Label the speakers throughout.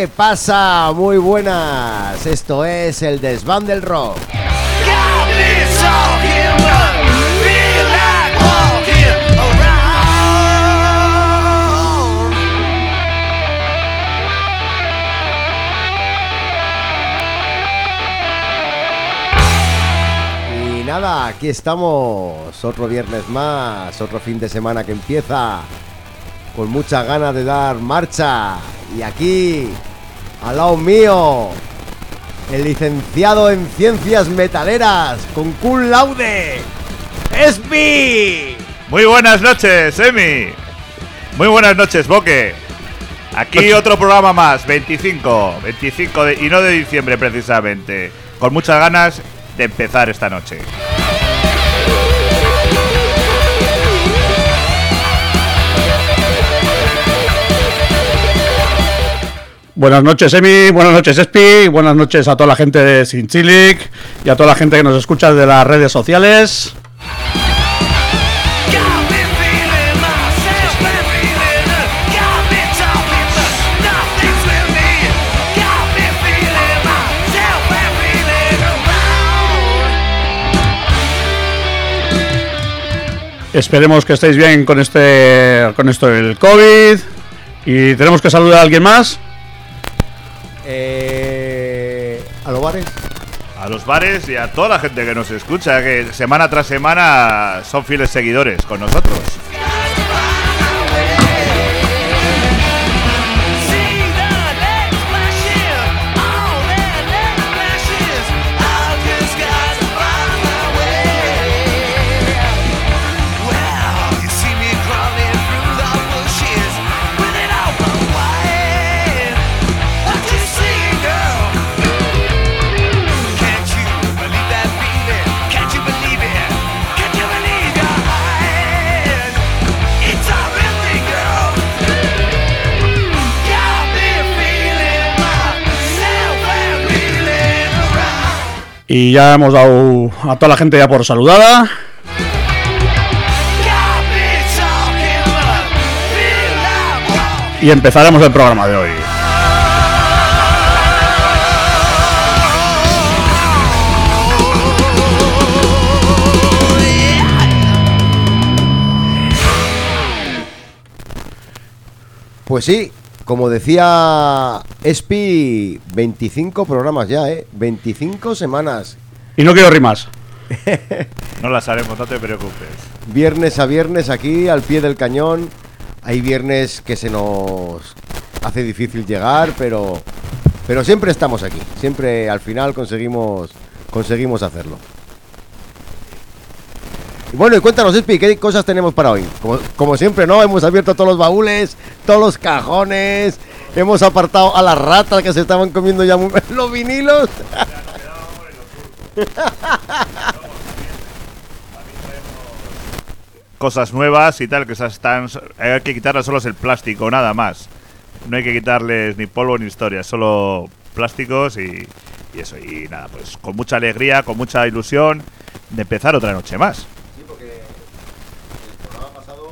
Speaker 1: ¿Qué pasa? Muy buenas. Esto es el Desván del Rock. Y nada, aquí estamos. Otro viernes más, otro fin de semana que empieza con muchas ganas de dar marcha. Y aquí, al lado mío, el licenciado en Ciencias Metaleras, con cum laude, ¡Espi!
Speaker 2: Muy buenas noches, Emi. Muy buenas noches, Boque. Aquí otro programa más, 25 y no de diciembre precisamente. Con muchas ganas de empezar esta noche.
Speaker 3: Buenas noches, Emi, buenas noches, Espi, buenas noches a toda la gente de Sinchilic y a toda la gente que nos escucha de las redes sociales. Esperemos que estéis bien con esto del COVID. Y tenemos que saludar a alguien más.
Speaker 1: ¿A los bares?
Speaker 2: A los bares y a toda la gente que nos escucha, que semana tras semana son fieles seguidores con nosotros.
Speaker 3: Y ya hemos dado a toda la gente ya por saludada. Y empezaremos el programa de hoy.
Speaker 1: Pues sí, como decía Espi, 25 programas ya, 25 semanas.
Speaker 3: Y no quiero rimas.
Speaker 2: No las haremos, no te preocupes.
Speaker 1: Viernes a viernes aquí, al pie del cañón. Hay viernes que se nos hace difícil llegar, pero siempre estamos aquí. Siempre al final conseguimos hacerlo. Y bueno, y cuéntanos, Espi, ¿qué cosas tenemos para hoy? Como siempre, ¿no? Hemos abierto todos los baúles, todos los cajones, hemos apartado a las ratas que se estaban comiendo ya los vinilos.
Speaker 2: Cosas nuevas y tal, que esas están. Hay que quitarles solo el plástico, nada más. No hay que quitarles ni polvo ni historia, solo plásticos y eso. Y nada, pues con mucha alegría, con mucha ilusión de empezar otra noche más.
Speaker 1: Sí, porque el programa pasado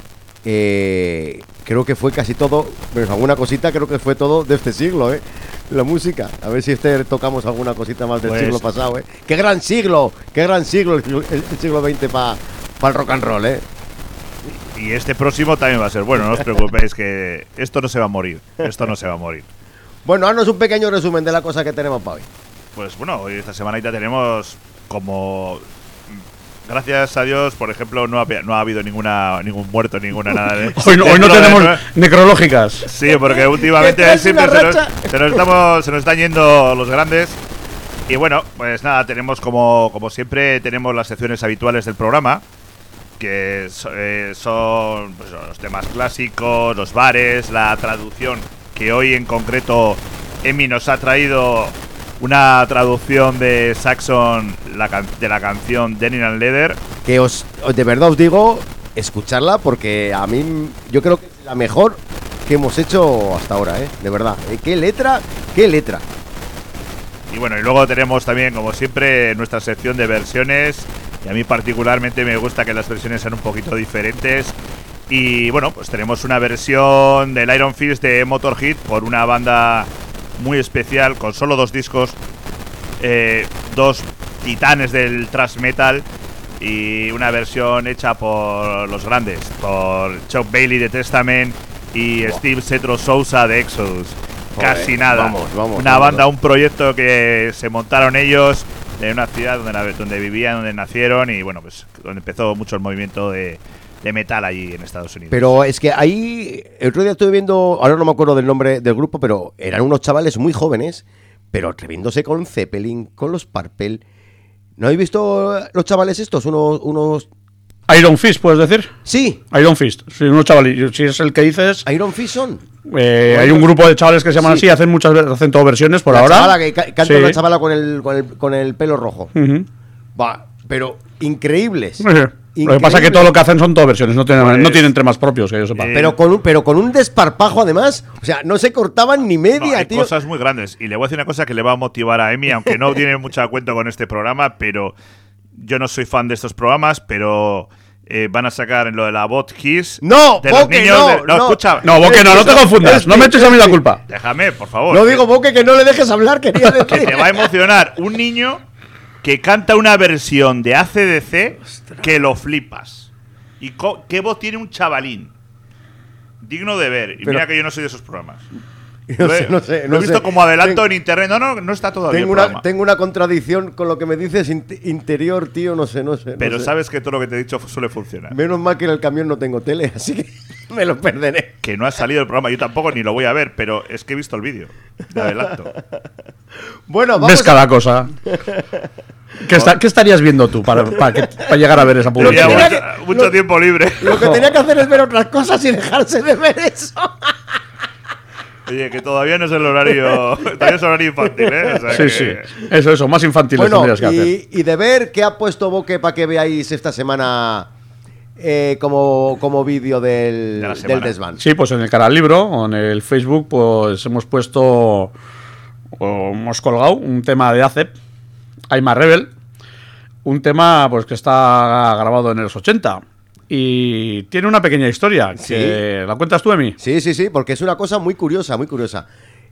Speaker 1: creo que fue casi todo, pero alguna cosita creo que fue todo de este siglo, la música. A ver si tocamos alguna cosita más del siglo pasado, ¡Qué gran siglo! El siglo XX para el rock and roll,
Speaker 2: Y este próximo también va a ser bueno, no os preocupéis que esto no se va a morir.
Speaker 1: Bueno, haznos un pequeño resumen de la cosa que tenemos para hoy.
Speaker 2: Pues bueno, hoy esta semanita tenemos como... Gracias a Dios, por ejemplo, no ha habido ningún muerto, nada de...
Speaker 3: Hoy no tenemos necrológicas.
Speaker 2: Sí, porque últimamente siempre se nos están yendo los grandes. Y bueno, pues nada, tenemos como siempre, tenemos las secciones habituales del programa, que son pues, los temas clásicos, los bares, la traducción, que hoy en concreto Emi nos ha traído una traducción de Saxon de la canción Denim and Leather.
Speaker 1: Que de verdad os digo, escucharla, porque a mí yo creo que es la mejor que hemos hecho hasta ahora, de verdad. ¡Qué letra!
Speaker 2: Y bueno, y luego tenemos también, como siempre, nuestra sección de versiones. Y a mí particularmente me gusta que las versiones sean un poquito diferentes. Y bueno, pues tenemos una versión del Iron Fist de Motorhead por una banda muy especial, con solo 2 discos, 2 titanes del thrash metal y una versión hecha por los grandes, por Chuck Bailey de Testament y Steve Setro Sousa de Exodus.
Speaker 1: Joder,
Speaker 2: casi nada.
Speaker 1: Vamos,
Speaker 2: una banda, un proyecto que se montaron ellos en una ciudad donde vivían, donde nacieron y bueno, pues donde empezó mucho el movimiento de metal allí en Estados Unidos.
Speaker 1: Pero es que ahí, el otro día estuve viendo, ahora no me acuerdo del nombre del grupo, pero eran unos chavales muy jóvenes, pero atreviéndose con Zeppelin, con los Purple. ¿No habéis visto los chavales estos? Unos...
Speaker 3: Iron Fist, ¿puedes decir?
Speaker 1: Sí.
Speaker 3: Iron Fist, sí, unos chavales, si es el que dices.
Speaker 1: Iron Fist son.
Speaker 3: Hay un grupo de chavales que se llaman así, hacen todas versiones por ahora.
Speaker 1: Chavala que canta
Speaker 3: Sí.
Speaker 1: una chavala con el pelo rojo.
Speaker 3: Ujú.
Speaker 1: Va, pero increíbles.
Speaker 3: Sí. Lo que pasa es que todo lo que hacen son todas versiones, no tienen temas propios, que yo sepa.
Speaker 1: Pero con un desparpajo además, o sea, no se cortaban ni media,
Speaker 2: hay
Speaker 1: tío.
Speaker 2: cosas muy grandes. Y le voy a decir una cosa que le va a motivar a Emi, aunque no tiene mucho cuento con este programa, pero yo no soy fan de estos programas, pero van a sacar en lo de la Bot Kiss.
Speaker 1: No,
Speaker 2: de los
Speaker 1: Boque,
Speaker 2: niños
Speaker 1: no.
Speaker 2: Escucha.
Speaker 3: No, Boque, no te confundas, no me eches a mí la culpa.
Speaker 2: Déjame, por favor.
Speaker 1: No digo, Boque, que no le dejes hablar, quería
Speaker 2: Que
Speaker 1: decir.
Speaker 2: te va a emocionar un niño que canta una versión de AC/DC que lo flipas. ¿Y qué voz tiene un chavalín? Digno de ver. Y
Speaker 1: Pero-
Speaker 2: mira que yo no soy de esos programas.
Speaker 1: No sé.
Speaker 2: Lo he visto como adelanto en internet. No está todavía el programa.
Speaker 1: Tengo una contradicción con lo que me dices interior, tío, no sé.
Speaker 2: Pero
Speaker 1: no sé.
Speaker 2: sabes que todo lo que te he dicho suele funcionar.
Speaker 1: Menos mal que en el camión no tengo tele, así que me lo perderé.
Speaker 2: Que no ha salido el programa. Yo tampoco ni lo voy a ver, pero es que he visto el vídeo de adelanto.
Speaker 1: Bueno, vamos.
Speaker 3: Ves cada cosa. ¿Qué estarías viendo tú para llegar a ver esa
Speaker 2: Tenía
Speaker 3: publicidad?
Speaker 2: mucho tiempo libre.
Speaker 1: Lo que tenía que hacer es ver otras cosas y dejarse de ver eso.
Speaker 2: Oye, que todavía no es el horario. Todavía es horario infantil, ¿eh? O sea
Speaker 3: Sí,
Speaker 2: que-
Speaker 3: sí. Eso, más infantiles
Speaker 1: Bueno,
Speaker 3: tendrías que hacer.
Speaker 1: y de ver qué ha puesto Boque para que veáis esta semana como vídeo
Speaker 2: De la
Speaker 1: del
Speaker 2: semana.
Speaker 1: desván.
Speaker 3: Sí, pues en el canal Libro o en el Facebook, pues hemos puesto, o hemos colgado un tema de ACEP, I'm a Rebel, un tema pues que está grabado en los 80 y tiene una pequeña historia.
Speaker 1: Sí.
Speaker 3: Que ¿la cuentas tú, Emi?
Speaker 1: Sí, porque es una cosa muy curiosa, muy curiosa.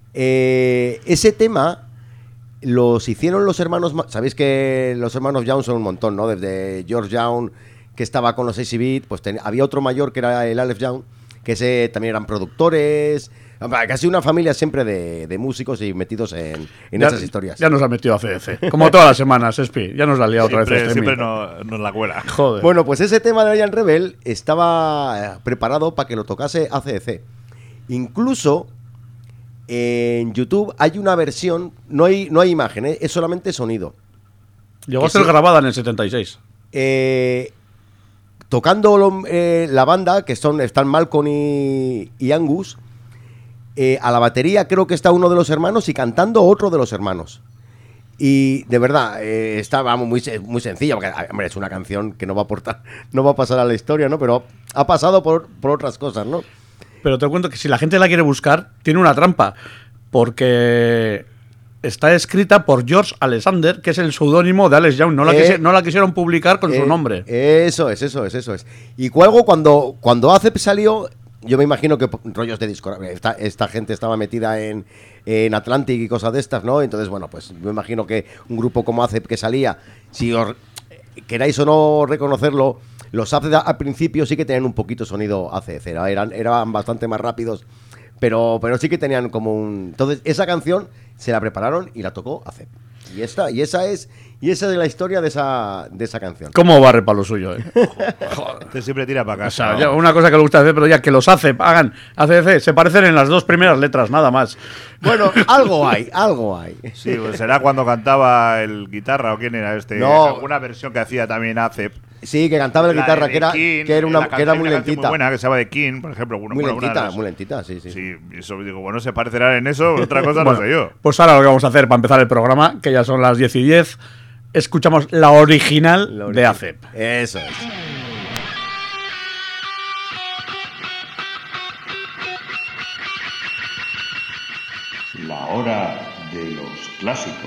Speaker 1: Ese tema los hicieron los hermanos... Sabéis que los hermanos Young son un montón, ¿no? Desde George Young, que estaba con los AC Beat, pues había otro mayor que era el Aleph Young, que ese también eran productores... Casi una familia siempre de músicos y metidos en esas historias.
Speaker 3: Ya nos ha metido a CDC. Como todas las semanas, Espi. Ya nos la ha liado otra vez.
Speaker 2: Siempre
Speaker 3: Emi.
Speaker 2: nos la cuela.
Speaker 3: Joder.
Speaker 1: Bueno, pues ese tema de Iron Rebel estaba preparado para que lo tocase ACDC. Incluso en YouTube hay una versión, no hay imagen, es solamente sonido.
Speaker 3: Llegó a
Speaker 1: que
Speaker 3: ser
Speaker 1: sí.
Speaker 3: grabada en el 76.
Speaker 1: Tocando la banda, que están Malcolm y Angus, a la batería creo que está uno de los hermanos y cantando otro de los hermanos. Y de verdad, está muy sencilla, porque hombre, es una canción que no va a pasar a la historia, ¿no? Pero ha pasado por otras cosas, ¿no?
Speaker 3: Pero te cuento que si la gente la quiere buscar, tiene una trampa. Porque está escrita por George Alexander, que es el seudónimo de Alex Young. No la quisieron publicar con su nombre.
Speaker 1: Eso es. Y luego cuando ACEP salió, yo me imagino que rollos de discografía, esta gente estaba metida en Atlantic y cosas de estas, ¿no? Entonces, bueno, pues me imagino que un grupo como ACEP que salía, si os queráis o no reconocerlo, los ACEP al principio sí que tenían un poquito sonido ACEP, eran bastante más rápidos, pero sí que tenían como un... Entonces, esa canción se la prepararon y la tocó ACEP. Y esa es la historia de esa canción.
Speaker 3: ¿Cómo barre para lo suyo?
Speaker 2: Este siempre tira para
Speaker 3: O
Speaker 2: casa.
Speaker 3: sea,
Speaker 2: ¿no?
Speaker 3: ya una cosa que le gusta hacer, pero ya que los hagan ACDC, se parecen en las dos primeras letras, nada más.
Speaker 1: Bueno, algo hay.
Speaker 2: Sí, pues será cuando cantaba el guitarra o quién era este.
Speaker 1: No.
Speaker 2: Alguna versión que hacía también ACEP.
Speaker 1: Sí, que cantaba la guitarra,
Speaker 2: de
Speaker 1: que era
Speaker 2: King,
Speaker 1: que era
Speaker 2: la canción-
Speaker 1: muy
Speaker 2: una canción
Speaker 1: lentita.
Speaker 2: Muy buena, que se llama de King, por ejemplo.
Speaker 1: Muy lentita, sí.
Speaker 2: Sí, eso digo, bueno, se parecerán en eso, otra cosa no
Speaker 3: Bueno,
Speaker 2: sé yo.
Speaker 3: pues ahora lo que vamos a hacer para empezar el programa, que ya son las 10:10, escuchamos la original de ACEP.
Speaker 1: Eso es.
Speaker 4: La hora de los clásicos.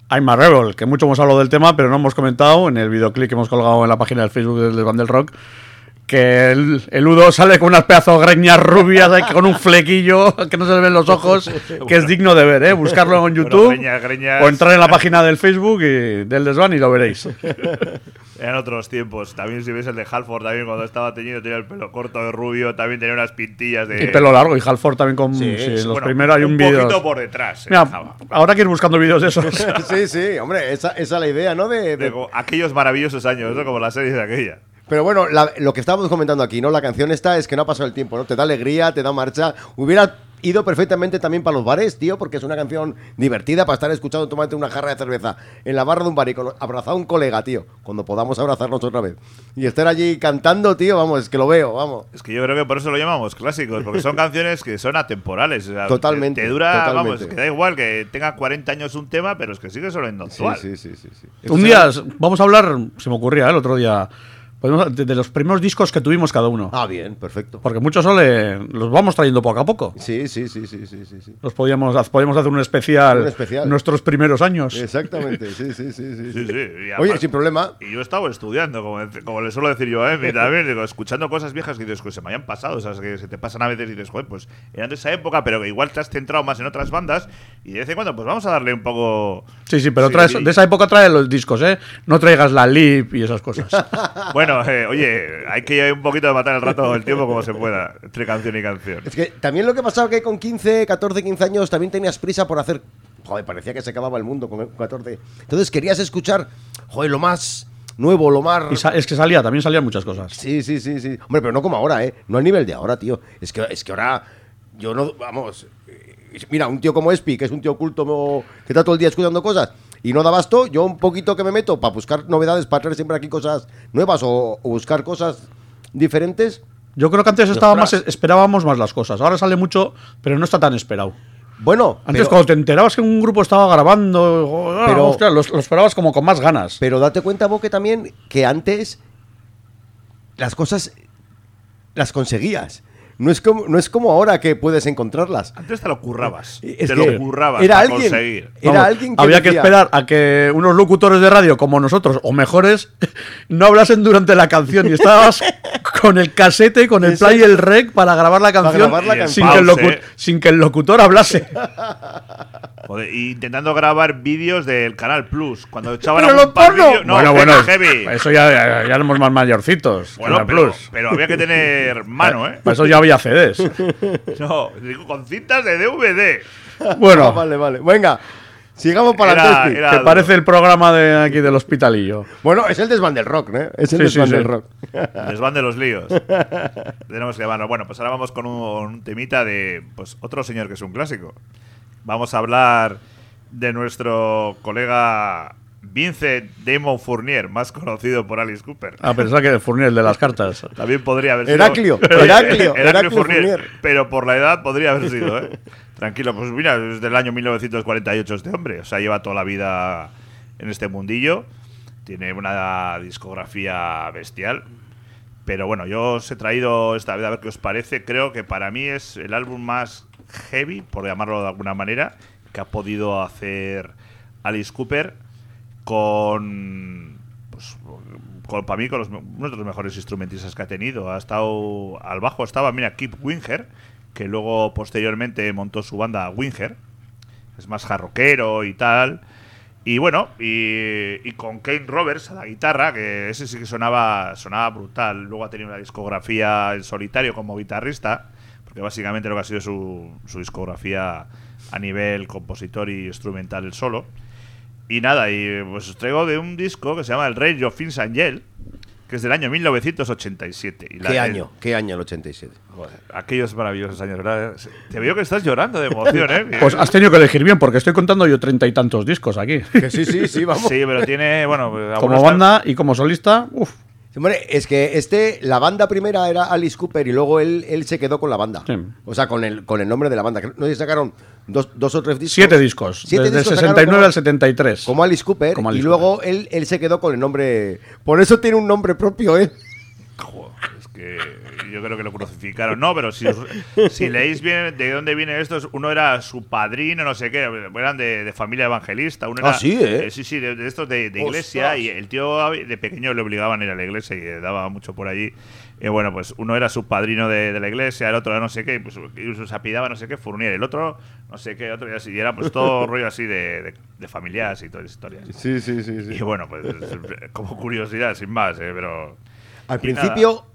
Speaker 3: I'm a Rebel, que mucho hemos hablado del tema, pero no hemos comentado en el videoclip que hemos colgado en la página del Facebook del Desván del Rock, que el Udo sale con unas pedazos de greñas rubias, con un flequillo que no se le ven los ojos, que es digno de ver, ¿eh? Buscarlo en YouTube
Speaker 2: greñas.
Speaker 3: O entrar en la página del Facebook del Desván y lo veréis.
Speaker 2: Eran otros tiempos. También si ves el de Halford, también cuando estaba teñido tenía el pelo corto de rubio, también tenía unas pintillas de...
Speaker 3: Y pelo largo, y Halford también con... Sí, los
Speaker 2: bueno,
Speaker 3: primeros hay un vídeo...
Speaker 2: Un poquito por detrás.
Speaker 3: Mira, ahora que ir buscando vídeos de esos.
Speaker 1: Sí, hombre, esa es la idea, ¿no? De
Speaker 2: aquellos maravillosos años, ¿no? Como la serie de aquella.
Speaker 1: Pero bueno, lo que estábamos comentando aquí, ¿no? La canción esta es que no ha pasado el tiempo, ¿no? Te da alegría, te da marcha. Hubiera ido perfectamente también para los bares, tío, porque es una canción divertida para estar escuchando, tomándote una jarra de cerveza en la barra de un bar y abrazar a un colega, tío, cuando podamos abrazarnos otra vez. Y estar allí cantando, tío, vamos, es que lo veo, vamos.
Speaker 2: Es que yo creo que por eso lo llamamos clásicos, porque son canciones que son atemporales. O sea,
Speaker 1: totalmente.
Speaker 2: Te dura,
Speaker 1: totalmente.
Speaker 2: Vamos, que da igual que tenga 40 años un tema, pero es que sigue sonando actual.
Speaker 1: Sí.
Speaker 3: Un día vamos a hablar, se me ocurría el otro día, de los primeros discos que tuvimos cada uno.
Speaker 1: Ah, bien, perfecto.
Speaker 3: Porque muchos los vamos trayendo poco a poco.
Speaker 1: Sí.
Speaker 3: Podíamos hacer un especial. Nuestros primeros años.
Speaker 1: Exactamente, sí.
Speaker 2: Oye,
Speaker 1: sin problema.
Speaker 2: Y yo estaba estudiando, como le suelo decir yo a Emi también, digo, escuchando cosas viejas que dices, que se me hayan pasado, o sea, que se te pasan a veces y dices, joder, pues eran de esa época, pero que igual te has centrado más en otras bandas y de vez en cuando, pues vamos a darle un poco...
Speaker 3: Sí, pero de esa época trae los discos, ¿eh? No traigas la Lip y esas cosas.
Speaker 2: Bueno, oye, hay que un poquito de matar el rato el tiempo como se pueda, entre canción y canción.
Speaker 1: Es que también lo que pasaba que con 14, 15 años también tenías prisa por hacer... Joder, parecía que se acababa el mundo con 14. Entonces querías escuchar, joder, lo más nuevo, lo más...
Speaker 3: Y es que también salían muchas cosas.
Speaker 1: Sí. Hombre, pero no como ahora, ¿eh? No al nivel de ahora, tío. Es que ahora... Yo no... Vamos... Mira, un tío como Espi, que es un tío culto que está todo el día escuchando cosas y no da abasto, yo un poquito que me meto para buscar novedades, para traer siempre aquí cosas nuevas o buscar cosas diferentes.
Speaker 3: Yo creo que antes esperábamos más las cosas. Ahora sale mucho, pero no está tan esperado.
Speaker 1: Bueno,
Speaker 3: antes cuando te enterabas que un grupo estaba grabando, pero hostia, lo esperabas como con más ganas.
Speaker 1: Pero date cuenta, Boque, también que antes las cosas las conseguías. No es como ahora que puedes encontrarlas.
Speaker 2: Antes te lo currabas.
Speaker 1: Lo currabas para conseguir. Alguien que
Speaker 3: había que esperar a que unos locutores de radio como nosotros, o mejores, no hablasen durante la canción. Y estabas con el casete, con el play y el rec para grabar la canción, sin que el locutor hablase.
Speaker 2: Joder, intentando grabar vídeos del Canal Plus. Cuando echaban
Speaker 3: ¡pero lo porno!
Speaker 2: No,
Speaker 3: bueno,
Speaker 2: heavy.
Speaker 3: Eso ya éramos más mayorcitos.
Speaker 2: Bueno, pero había que tener mano, ¿eh?
Speaker 3: Para eso ya había CDs.
Speaker 2: No, digo, con cintas de DVD.
Speaker 3: Bueno.
Speaker 1: Vale. Venga, sigamos para adelante.
Speaker 3: Que parece el programa de aquí del Hospitalillo.
Speaker 1: Bueno, es el Desván del Rock, ¿eh? Es el Desván del Rock.
Speaker 2: El Desván de los líos. Tenemos que llamarlo. Bueno, pues ahora vamos con un temita de pues otro señor que es un clásico. Vamos a hablar de nuestro colega Vincent Damon Fournier, más conocido por Alice Cooper.
Speaker 3: Pensaba que Fournier, el de las cartas.
Speaker 2: También podría haber sido.
Speaker 1: Heraclio
Speaker 2: Fournier. Pero por la edad podría haber sido, ¿eh? Tranquilo, pues mira, es del año 1948 este hombre. O sea, lleva toda la vida en este mundillo. Tiene una discografía bestial. Pero bueno, yo os he traído esta vez a ver qué os parece. Creo que para mí es el álbum más heavy, por llamarlo de alguna manera, que ha podido hacer Alice Cooper con para mí, uno de los mejores instrumentistas que ha tenido. Ha estado al bajo, estaba, mira, Kip Winger, que luego posteriormente montó su banda Winger. Es más jarroquero y tal. Y bueno, y con Kane Roberts a la guitarra, que ese sí que sonaba brutal. Luego ha tenido una discografía en solitario como guitarrista, porque básicamente lo que ha sido su discografía a nivel compositor y instrumental el solo. Y nada, y pues os traigo de un disco que se llama El Rage of Vince Angel, que es del año 1987. Y
Speaker 1: ¿Qué año el 87?
Speaker 2: Joder, aquellos maravillosos años, ¿verdad? Te veo que estás llorando de emoción, ¿eh?
Speaker 3: Pues has tenido que elegir bien, porque estoy contando yo 30 y tantos discos aquí.
Speaker 1: Que sí, vamos.
Speaker 2: Sí, pero tiene, bueno...
Speaker 3: Como banda y como solista, uff.
Speaker 1: Hombre, es que la banda primera era Alice Cooper y luego él se quedó con la banda. Sí. O sea, con el nombre de la banda. No sé si sacaron dos o tres discos.
Speaker 3: 7 discos. Desde el 69 al 73.
Speaker 1: Como Alice Cooper. Luego él se quedó con el nombre. Por eso tiene un nombre propio, ¿eh?
Speaker 2: Joder, es que yo creo que lo crucificaron. No, pero si leéis bien de dónde viene esto, uno era su padrino, no sé qué, eran de familia evangelista. Uno era,
Speaker 1: sí, ¿eh?
Speaker 2: Sí, de estos de iglesia.
Speaker 1: ¡Ostras!
Speaker 2: Y el tío de pequeño le obligaban a ir a la iglesia y daba mucho por allí. Y bueno, pues uno era su padrino de la iglesia, el otro era no sé qué, pues se apellidaba no sé qué, Fournier, el otro no sé qué, otro y así. Y era pues todo rollo así de familias y todas historias.
Speaker 1: Sí.
Speaker 2: Y bueno, pues como curiosidad, sin más, pero...
Speaker 1: Al principio,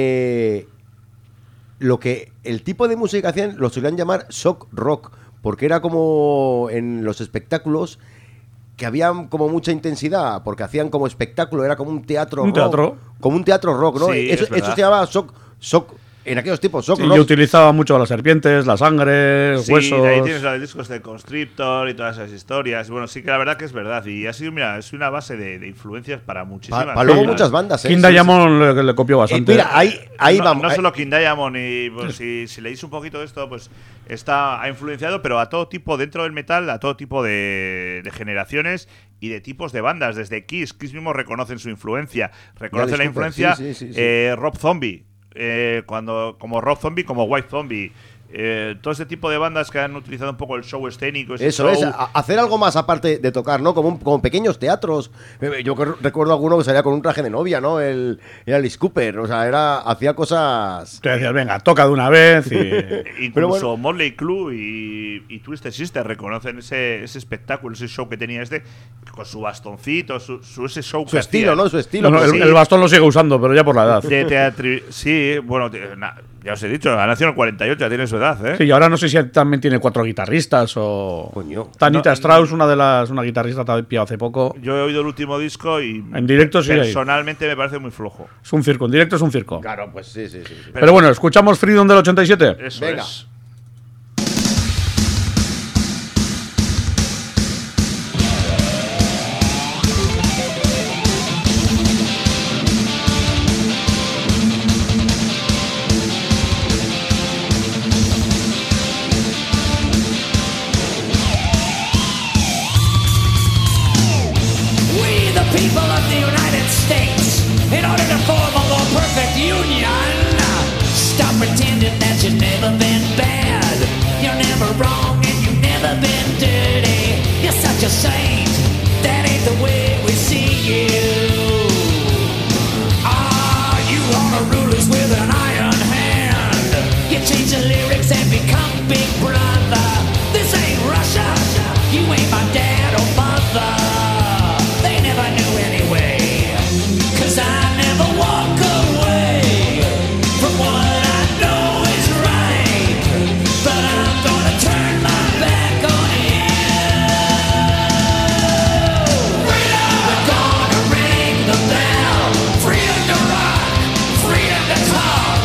Speaker 1: el tipo de música que hacían lo solían llamar shock rock, porque era como en los espectáculos que habían como mucha intensidad, porque hacían como espectáculo, era como un teatro rock. Como un teatro rock, ¿no?
Speaker 2: Sí,
Speaker 1: eso se llamaba shock en aquellos tipos, shock
Speaker 3: Sí,
Speaker 1: rock.
Speaker 3: yo utilizaba mucho las serpientes, la sangre,
Speaker 2: Sí,
Speaker 3: huesos.
Speaker 2: de ahí tienes los discos de Constrictor y todas esas historias. Y bueno, sí que la verdad que es verdad. Y ha sido, mira, es una base de influencias para muchísimas
Speaker 1: Para luego
Speaker 2: bandas.
Speaker 1: muchas bandas,
Speaker 3: King Diamond le copió bastante.
Speaker 1: Mira, ahí
Speaker 2: no,
Speaker 1: vamos.
Speaker 2: no solo King Diamond, y pues, si leéis un poquito de esto, pues ha influenciado, pero a todo tipo, dentro del metal, a todo tipo de generaciones y de tipos de bandas. Desde Kiss mismo reconocen su influencia. Reconocen la influencia Rob Zombie. Como Rob Zombie, como White Zombie. Todo ese tipo de bandas que han utilizado un poco el show escénico.
Speaker 1: Eso es, hacer algo más aparte de tocar, ¿no? Como pequeños teatros. Yo recuerdo alguno que salía con un traje de novia, ¿no? Era Alice Cooper, o sea, hacía cosas...
Speaker 3: Te decías, venga, toca de una vez y...
Speaker 2: Incluso
Speaker 1: bueno.
Speaker 2: Motley Crue y Twisted Sister reconocen ese espectáculo, ese show que tenía con su bastoncito, ese show
Speaker 1: Su
Speaker 2: que
Speaker 1: estilo,
Speaker 2: hacía.
Speaker 1: ¿no? Su estilo.
Speaker 3: No,
Speaker 1: pues
Speaker 3: el,
Speaker 1: sí.
Speaker 3: el bastón lo sigue usando, pero ya por la edad.
Speaker 2: Sí, bueno, ya os he dicho, ha nacido en el 48, ya tiene su edad, ¿eh?
Speaker 3: Sí, y ahora no sé si también tiene 4 guitarristas o...
Speaker 1: Coño.
Speaker 3: Tanita Strauss, una guitarrista también hace poco.
Speaker 2: Yo he oído el último disco y
Speaker 3: En directo sí hay.
Speaker 2: personalmente me parece muy flojo.
Speaker 3: Es un circo, en directo es un circo.
Speaker 1: Claro, pues sí.
Speaker 3: Pero bueno, ¿escuchamos Freedom del 87?
Speaker 2: Eso
Speaker 1: Venga.
Speaker 2: es.
Speaker 5: We, the people of the United States, in order to form a more perfect union, stop pretending that you've never been bad. You're never wrong and you've never been dirty. You're such a saint, that ain't the way we see you. Ah, you are the rulers with an iron hand. You change the lyrics and become Big Brother. This ain't Russia, you ain't my dad or mother. They never knew anyway, 'cause I never walk away from what I know is right. But I'm gonna turn my back on you. Freedom! We're gonna ring the bell. Freedom to rock, freedom to talk.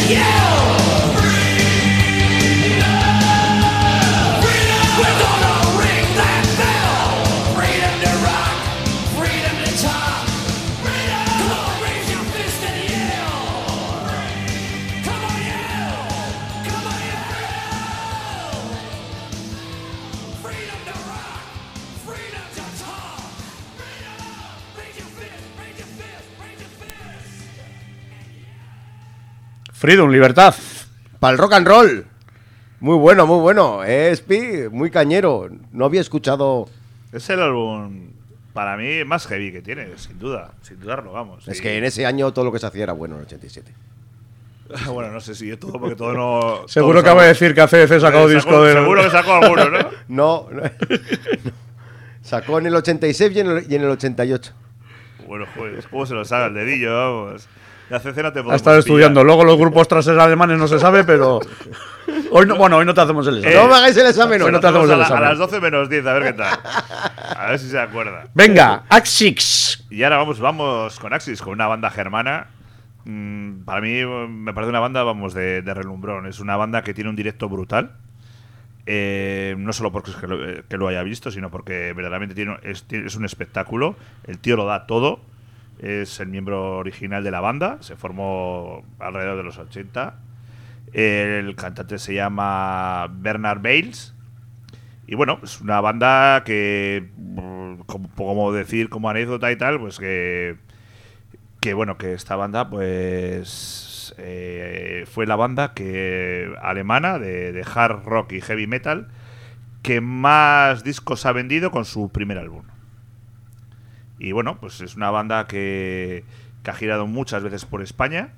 Speaker 3: Freedom, libertad.
Speaker 1: Para el rock and roll. Muy bueno, muy bueno. Spi, muy cañero. No había escuchado.
Speaker 2: Es el álbum, para mí, más heavy que tiene, sin duda. Sin dudarlo, vamos.
Speaker 1: Es que en ese año todo lo que se hacía era bueno, en el 87.
Speaker 2: Bueno, no sé si yo todo, porque todo no.
Speaker 3: Seguro que va a decir que ACDC sacó disco de.
Speaker 2: Seguro que sacó alguno, ¿no?
Speaker 1: No. Sacó en el 86 y en el 88.
Speaker 2: Bueno, joder, ¿cómo se lo sabe el dedillo? Vamos. La CC no te
Speaker 3: Ha estado estudiando. Luego los grupos traseros alemanes no se sabe, pero. Hoy no te hacemos el examen.
Speaker 1: No me hagáis el examen hoy.
Speaker 3: No te hacemos el examen.
Speaker 2: A las 12 menos 10, a ver qué tal. A ver si se acuerda.
Speaker 3: Venga, Axix.
Speaker 2: Y ahora vamos con Axis, con una banda germana. Para mí me parece una banda, vamos, de relumbrón. Es una banda que tiene un directo brutal. No solo porque es que lo haya visto, sino porque verdaderamente es un espectáculo. El tío lo da todo. Es el miembro original de la banda. Se formó alrededor de los 80. El cantante se llama Bernard Bales. Y bueno, es una banda que, como decir, como anécdota y tal, pues que bueno, que esta banda pues fue la banda alemana de hard rock y heavy metal que más discos ha vendido con su primer álbum. Y bueno, pues es una banda que ha girado muchas veces por España.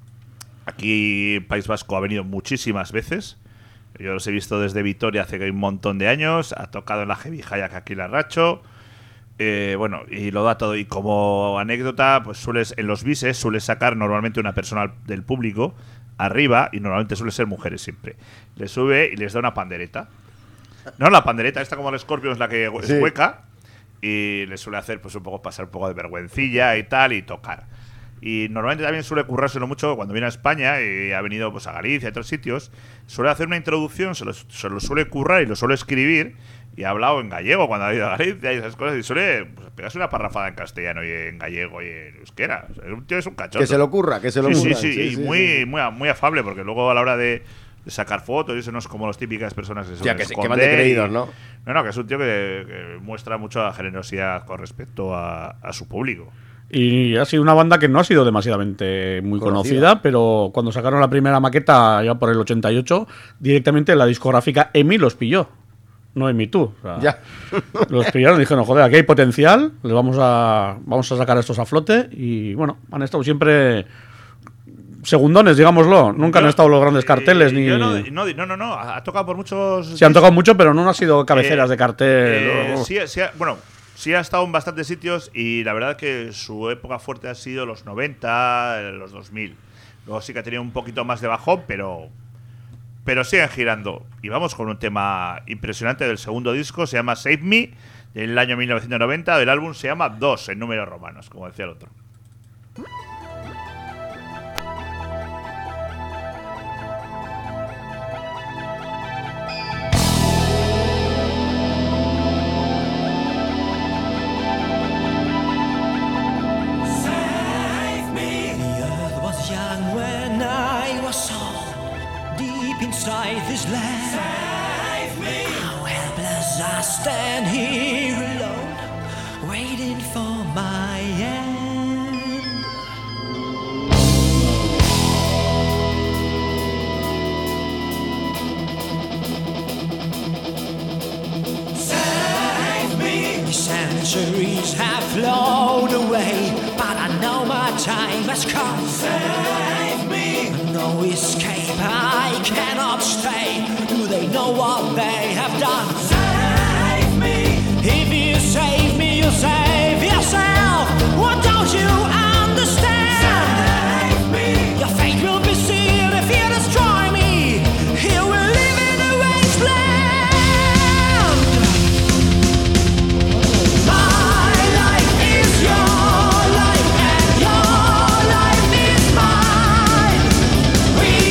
Speaker 2: Aquí País Vasco ha venido muchísimas veces. Yo los he visto desde Vitoria hace un montón de años. Ha tocado en la Heavy Hayak aquí en Larracho. Bueno, y lo da todo. Y como anécdota, pues en los bises suele sacar normalmente una persona del público arriba, y normalmente suele ser mujeres siempre. Le sube y les da una pandereta. No, la pandereta, esta como el Scorpion es la que es hueca. Y le suele hacer pues un poco pasar un poco de vergüencilla y tal, y tocar. Y normalmente también suele currárselo mucho cuando viene a España y ha venido pues a Galicia y a otros sitios. Suele hacer una introducción, se lo suele currar y lo suele escribir. Y ha hablado en gallego cuando ha ido a Galicia y esas cosas. Y suele pues, pegarse una parrafada en castellano y en gallego y en euskera. O sea, un tío es un cachondo.
Speaker 1: Que se lo ocurra,
Speaker 2: Sí, y muy afable, porque luego a la hora de sacar fotos y eso no es como las típicas personas que se
Speaker 1: ya, que van de creídos, ¿no?
Speaker 2: No, que es un tío que muestra mucha generosidad con respecto a su público.
Speaker 3: Y ha sido una banda que no ha sido demasiadamente muy conocida, pero cuando sacaron la primera maqueta, ya por el 88, directamente la discográfica EMI los pilló. No EMI tú. O sea,
Speaker 1: ya.
Speaker 3: Los pillaron y dijeron, joder, aquí hay potencial, les vamos a sacar estos a flote. Y bueno, han estado siempre segundones, digámoslo. Nunca han estado los grandes carteles ni.
Speaker 2: No. Ha tocado por muchos.
Speaker 3: Sí, han tocado mucho, pero no han sido cabeceras de cartel.
Speaker 2: Sí ha estado en bastantes sitios, y la verdad que su época fuerte ha sido los 90, los 2000. Luego sí que ha tenido un poquito más de bajón, pero siguen girando. Y vamos con un tema impresionante del segundo disco, se llama Save Me, del año 1990. Del álbum se llama 2 en números romanos, como decía el otro.
Speaker 5: Inside this land, save me. How helpless I stand here alone, waiting for my end. Save me. The centuries have flown away, but I know my time has come. Save me. No escape, I cannot stay. Do they know what they have done? Save me. If you save me, you save yourself. What don't you understand? Save me. Your fate will be sealed if you destroy me. You will live in a wasteland. My life is your life, and your life is mine. We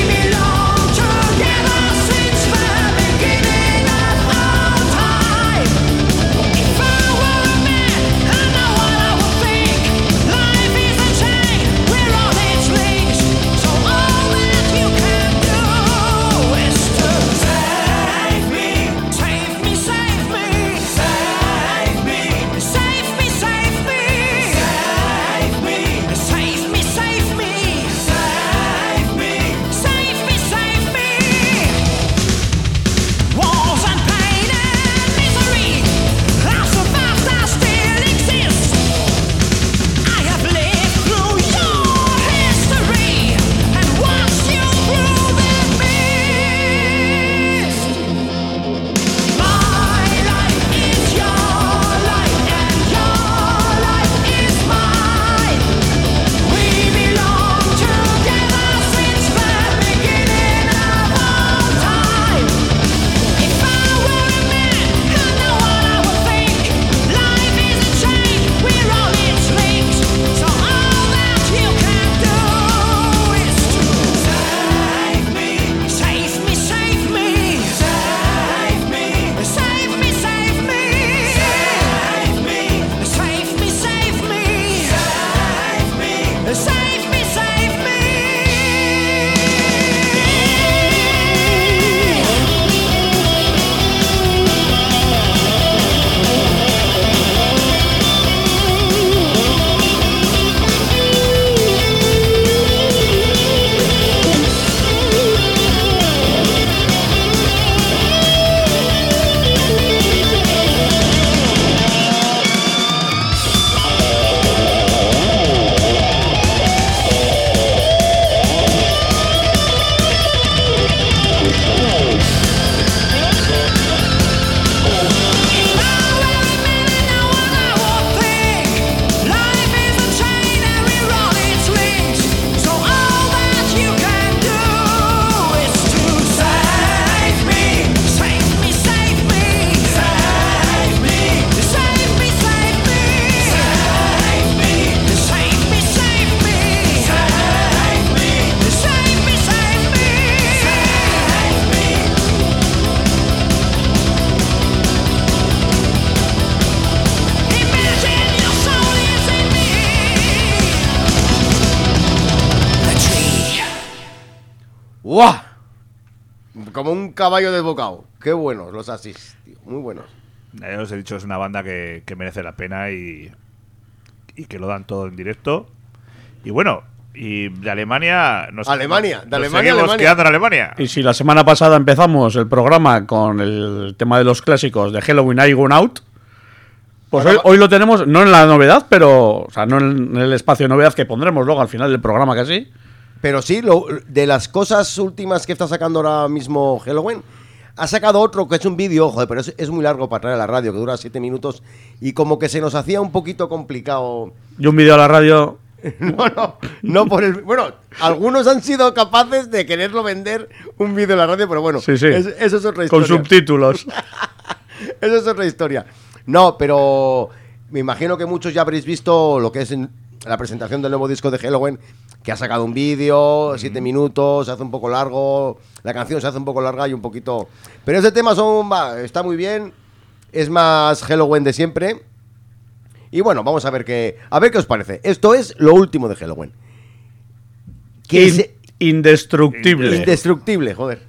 Speaker 1: ¡Guau! Como un caballo desbocado. Qué buenos los Asis, tío. Muy buenos.
Speaker 2: Ya os he dicho, es una banda que merece la pena y que lo dan todo en directo. Y bueno, y de Alemania nos seguimos quedando en Alemania.
Speaker 3: Y si la semana pasada empezamos el programa con el tema de los clásicos de Halloween I Gone Out, pues hoy lo tenemos, no en la novedad, pero o sea, no en el espacio de novedad que pondremos luego al final del programa casi.
Speaker 1: Pero sí, de las cosas últimas que está sacando ahora mismo Halloween, ha sacado otro que es un vídeo, joder, pero es muy largo para traer a la radio, que dura 7 minutos, y como que se nos hacía un poquito complicado.
Speaker 3: Y un vídeo a la radio...
Speaker 1: No por el... Bueno, algunos han sido capaces de quererlo vender un vídeo en la radio, pero bueno,
Speaker 3: sí.
Speaker 1: Eso es otra historia.
Speaker 3: Con subtítulos.
Speaker 1: Eso es otra historia. No, pero me imagino que muchos ya habréis visto lo que es la presentación del nuevo disco de Halloween, que ha sacado un vídeo, 7 minutos, se hace un poco largo, la canción se hace un poco larga y un poquito... Pero ese tema está muy bien, es más Halloween de siempre. Y bueno, vamos a ver qué os parece. Esto es lo último de Halloween.
Speaker 3: Indestructible.
Speaker 1: Indestructible, joder.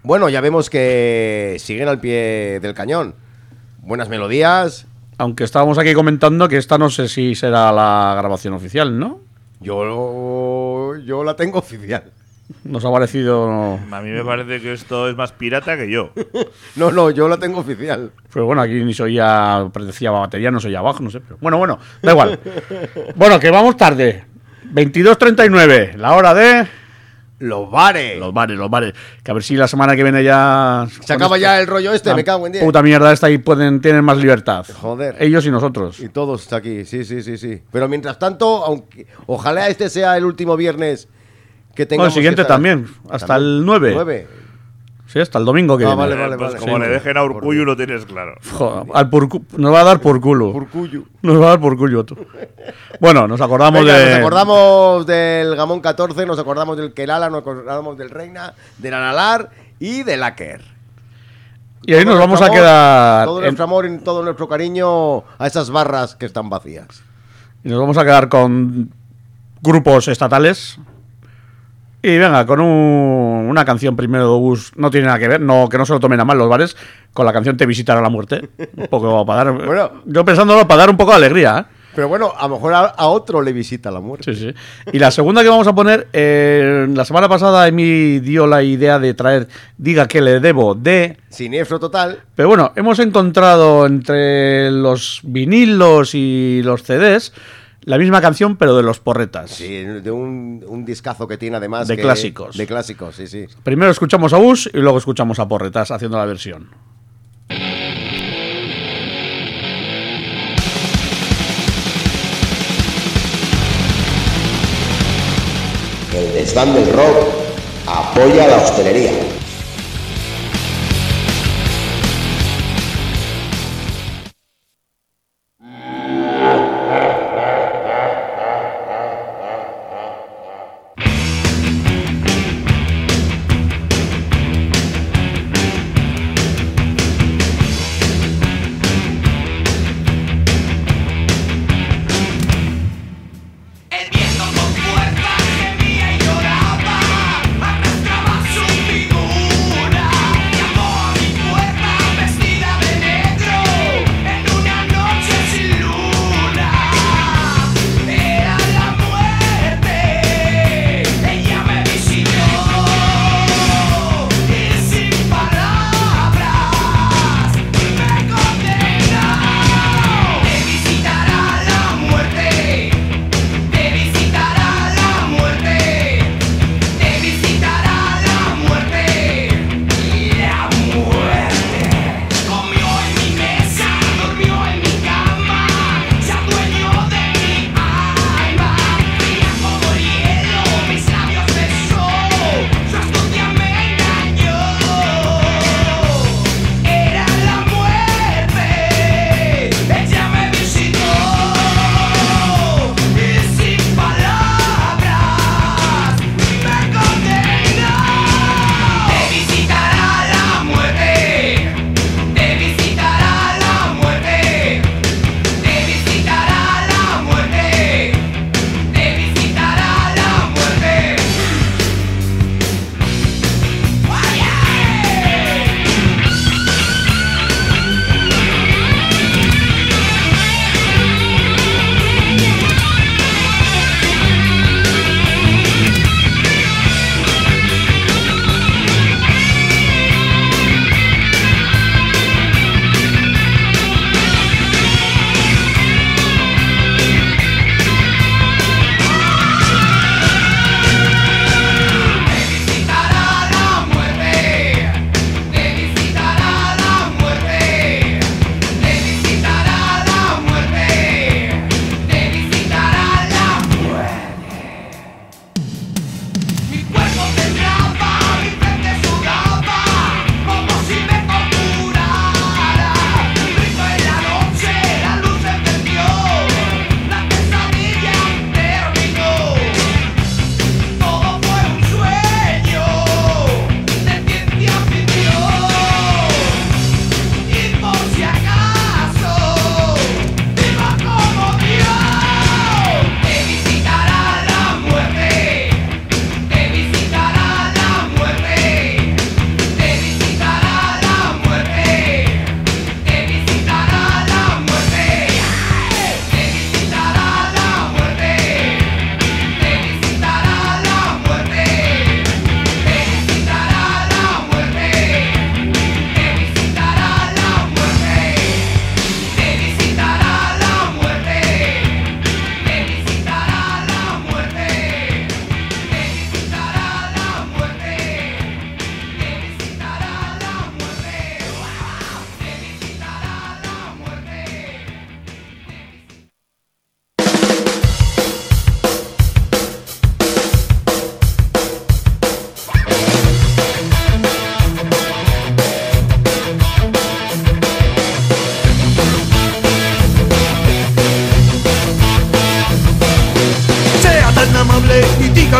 Speaker 1: Bueno, ya vemos que siguen al pie del cañón. Buenas melodías.
Speaker 3: Aunque estábamos aquí comentando que esta no sé si será la grabación oficial, ¿no?
Speaker 1: Yo la tengo oficial.
Speaker 3: Nos ha parecido...
Speaker 2: A mí me parece que esto es más pirata que yo.
Speaker 1: No, yo la tengo oficial.
Speaker 3: Pero bueno, aquí ni se oía, decía batería, no se oía abajo, no sé. Pero bueno, da igual. Bueno, que vamos tarde. 22:39, la hora de...
Speaker 1: Los bares.
Speaker 3: Los bares. Que a ver si la semana que viene ya...
Speaker 1: Se acaba ya el rollo este, me cago en 10.
Speaker 3: Puta mierda esta y tienen más libertad.
Speaker 1: Joder.
Speaker 3: Ellos y nosotros.
Speaker 1: Y todos aquí, sí. Pero mientras tanto, ojalá este sea el último viernes que tengamos.
Speaker 3: El siguiente también, hasta el 9.
Speaker 1: 9.
Speaker 3: Sí, hasta el domingo que viene.
Speaker 1: Vale.
Speaker 2: Pues como le dejen a Urcuyu lo tienes claro.
Speaker 3: Joder, nos va a dar por culo.
Speaker 1: Urcuyu.
Speaker 3: Nos va a dar por culo tú. Bueno, nos acordamos
Speaker 1: Nos acordamos del Gamón 14, nos acordamos del Kelala, nos acordamos del Reina, del Analar y del Aker.
Speaker 3: Y ahí nos vamos a quedar...
Speaker 1: Todo nuestro amor y todo nuestro cariño a esas barras que están vacías.
Speaker 3: Y nos vamos a quedar con grupos estatales. Y venga, con una canción primero de Obús, no tiene nada que ver, que no se lo tomen a mal los bares, con la canción Te visitará la muerte. Un poco para dar...
Speaker 1: Bueno,
Speaker 3: yo pensándolo para dar un poco de alegría, ¿eh?
Speaker 1: Pero bueno, a lo mejor a otro le visita la muerte.
Speaker 3: Sí. Y la segunda que vamos a poner, la semana pasada Emi dio la idea de traer Diga que le debo de...
Speaker 1: Siniestro total.
Speaker 3: Pero bueno, hemos encontrado entre los vinilos y los CDs la misma canción, pero de los Porretas.
Speaker 1: Sí, de un discazo que tiene además.
Speaker 3: De clásicos.
Speaker 1: De clásicos, sí.
Speaker 3: Primero escuchamos a Bus y luego escuchamos a Porretas haciendo la versión.
Speaker 6: El desván del rock apoya la hostelería.
Speaker 5: El viento con fuerza gemía y lloraba, arrastraba su figura.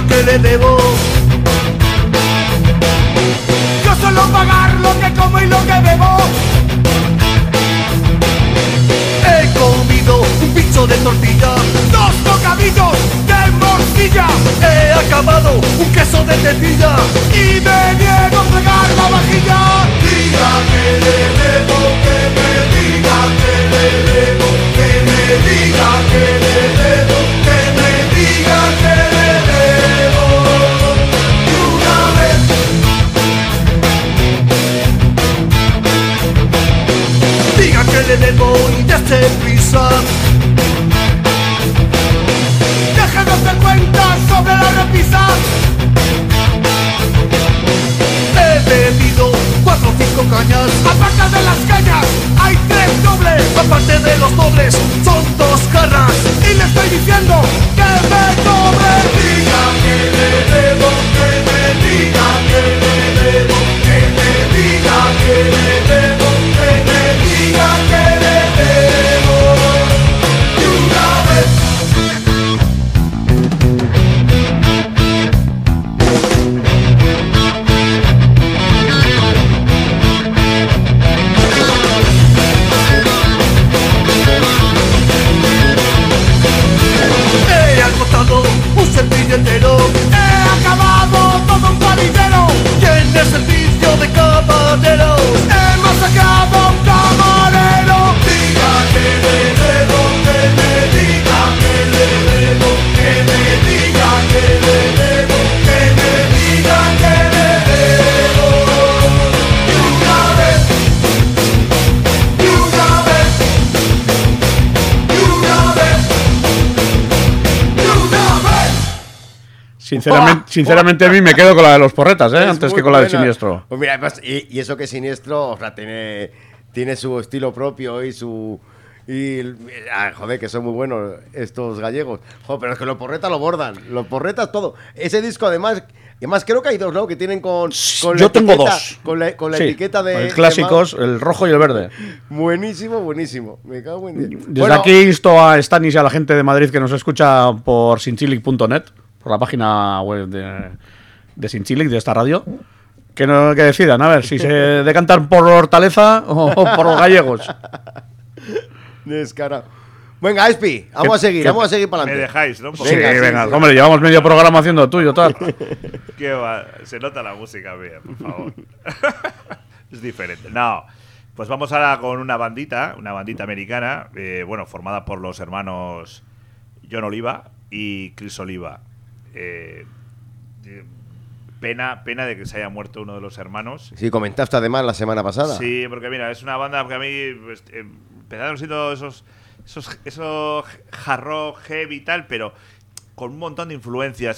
Speaker 7: que le debo. Yo suelo pagar lo que como y lo que bebo. He comido un bicho de tortilla, 2 bocadillos de morcilla. He acabado un queso de tetilla y me niego a fregar la vajilla. Diga que le debo, que me diga que le debo, que me diga que le debo, que me diga que le debo. Y una vez diga que le debo y dése prisa. Déjenos de cuentas sobre la repisa. He bebido 4 o 5 cañas. Aparte de las cañas hay 3 dobles. Aparte de los dobles son 2 jarras. Y le estoy diciendo que me cobre. Diga que le debo, que me diga que le debo, que me diga que le debo, que me diga que le debo. Y una vez he agotado un servilletero. He acabado todo un palillero. Y en el servicio de camareros he masacrado a un camarero. Diga que le debo, que me diga que le debo, que me diga que le debo, que me diga que le debo. Y una vez, y una vez, y una vez, y una vez.
Speaker 3: Sinceramente a mí me quedo con la de los porretas,
Speaker 1: Es
Speaker 3: antes
Speaker 1: muy
Speaker 3: que con la del
Speaker 1: buena.
Speaker 3: siniestro.
Speaker 1: Pues mira, además, y eso que Siniestro, o sea, tiene su estilo propio y su... joder, que son muy buenos estos gallegos. Joder, pero es que los porretas lo bordan. Los porretas todo. Ese disco además creo que hay 2, ¿no? Que tienen con la
Speaker 3: Yo tengo
Speaker 1: etiqueta-
Speaker 3: 2.
Speaker 1: Con la
Speaker 3: Sí,
Speaker 1: etiqueta de...
Speaker 3: el clásicos, el rojo y el verde.
Speaker 1: Buenísimo, buenísimo. Me cago en Dios.
Speaker 3: Desde aquí insto a Stanis y a la gente de Madrid que nos escucha por sinchilic.net, por la página web de Sinchilic, de esta radio, que decidan, a ver, si se decantan por Hortaleza o por los gallegos.
Speaker 1: Descarado. Venga, Espi, vamos a seguir para
Speaker 2: Me
Speaker 1: adelante.
Speaker 2: dejáis, ¿no? Un
Speaker 3: Sí,
Speaker 2: poquito.
Speaker 3: venga, hombre, llevamos medio programa haciendo tuyo, tal.
Speaker 2: Qué va. Se nota la música bien, por favor. Es diferente. No. Pues vamos ahora con una bandita americana, bueno, formada por los hermanos John Oliva y Chris Oliva. Pena de que se haya muerto uno de los hermanos.
Speaker 1: Sí, comentaste además la semana pasada.
Speaker 2: Sí, porque mira, es una banda que a mí pues, empezaron siendo esos hard rock, heavy y tal, pero con un montón de influencias.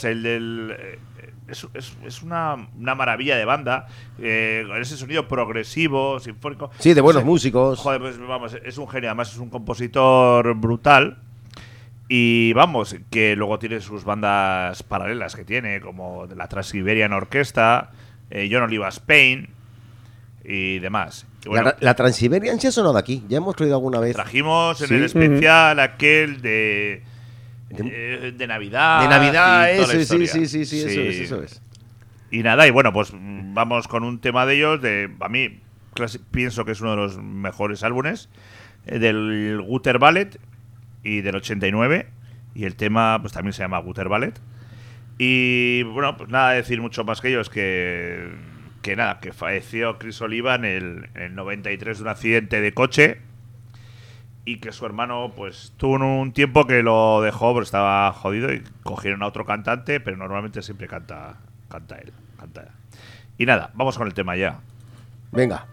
Speaker 2: Es una maravilla de banda, con ese sonido progresivo, sinfónico.
Speaker 1: Sí, de buenos
Speaker 2: O sea,
Speaker 1: músicos.
Speaker 2: Joder, pues vamos, es un genio, además es un compositor brutal. Y vamos, que luego tiene sus bandas paralelas que tiene, como la Trans-Siberian Orquesta, John Oliva Spain y demás. Y bueno,
Speaker 1: La Transiberian sí ha sonado aquí. Ya hemos traído alguna vez.
Speaker 2: trajimos en
Speaker 1: Sí.
Speaker 2: el especial aquel de Navidad.
Speaker 1: De Navidad,
Speaker 2: y toda la
Speaker 1: eso, sí,
Speaker 2: historia.
Speaker 1: sí, eso es.
Speaker 2: Y nada, y bueno, pues vamos con un tema de ellos, a mí pienso que es uno de los mejores álbumes, del Gutter Ballet y del 89, y el tema pues también se llama Gutter Ballet. Y bueno, pues nada, decir mucho más que ellos, que nada, que falleció Chris Oliva en el 93 de un accidente de coche, y que su hermano pues tuvo un tiempo que lo dejó porque estaba jodido y cogieron a otro cantante, pero normalmente siempre canta él. Y nada, vamos con el tema ya.
Speaker 1: Venga.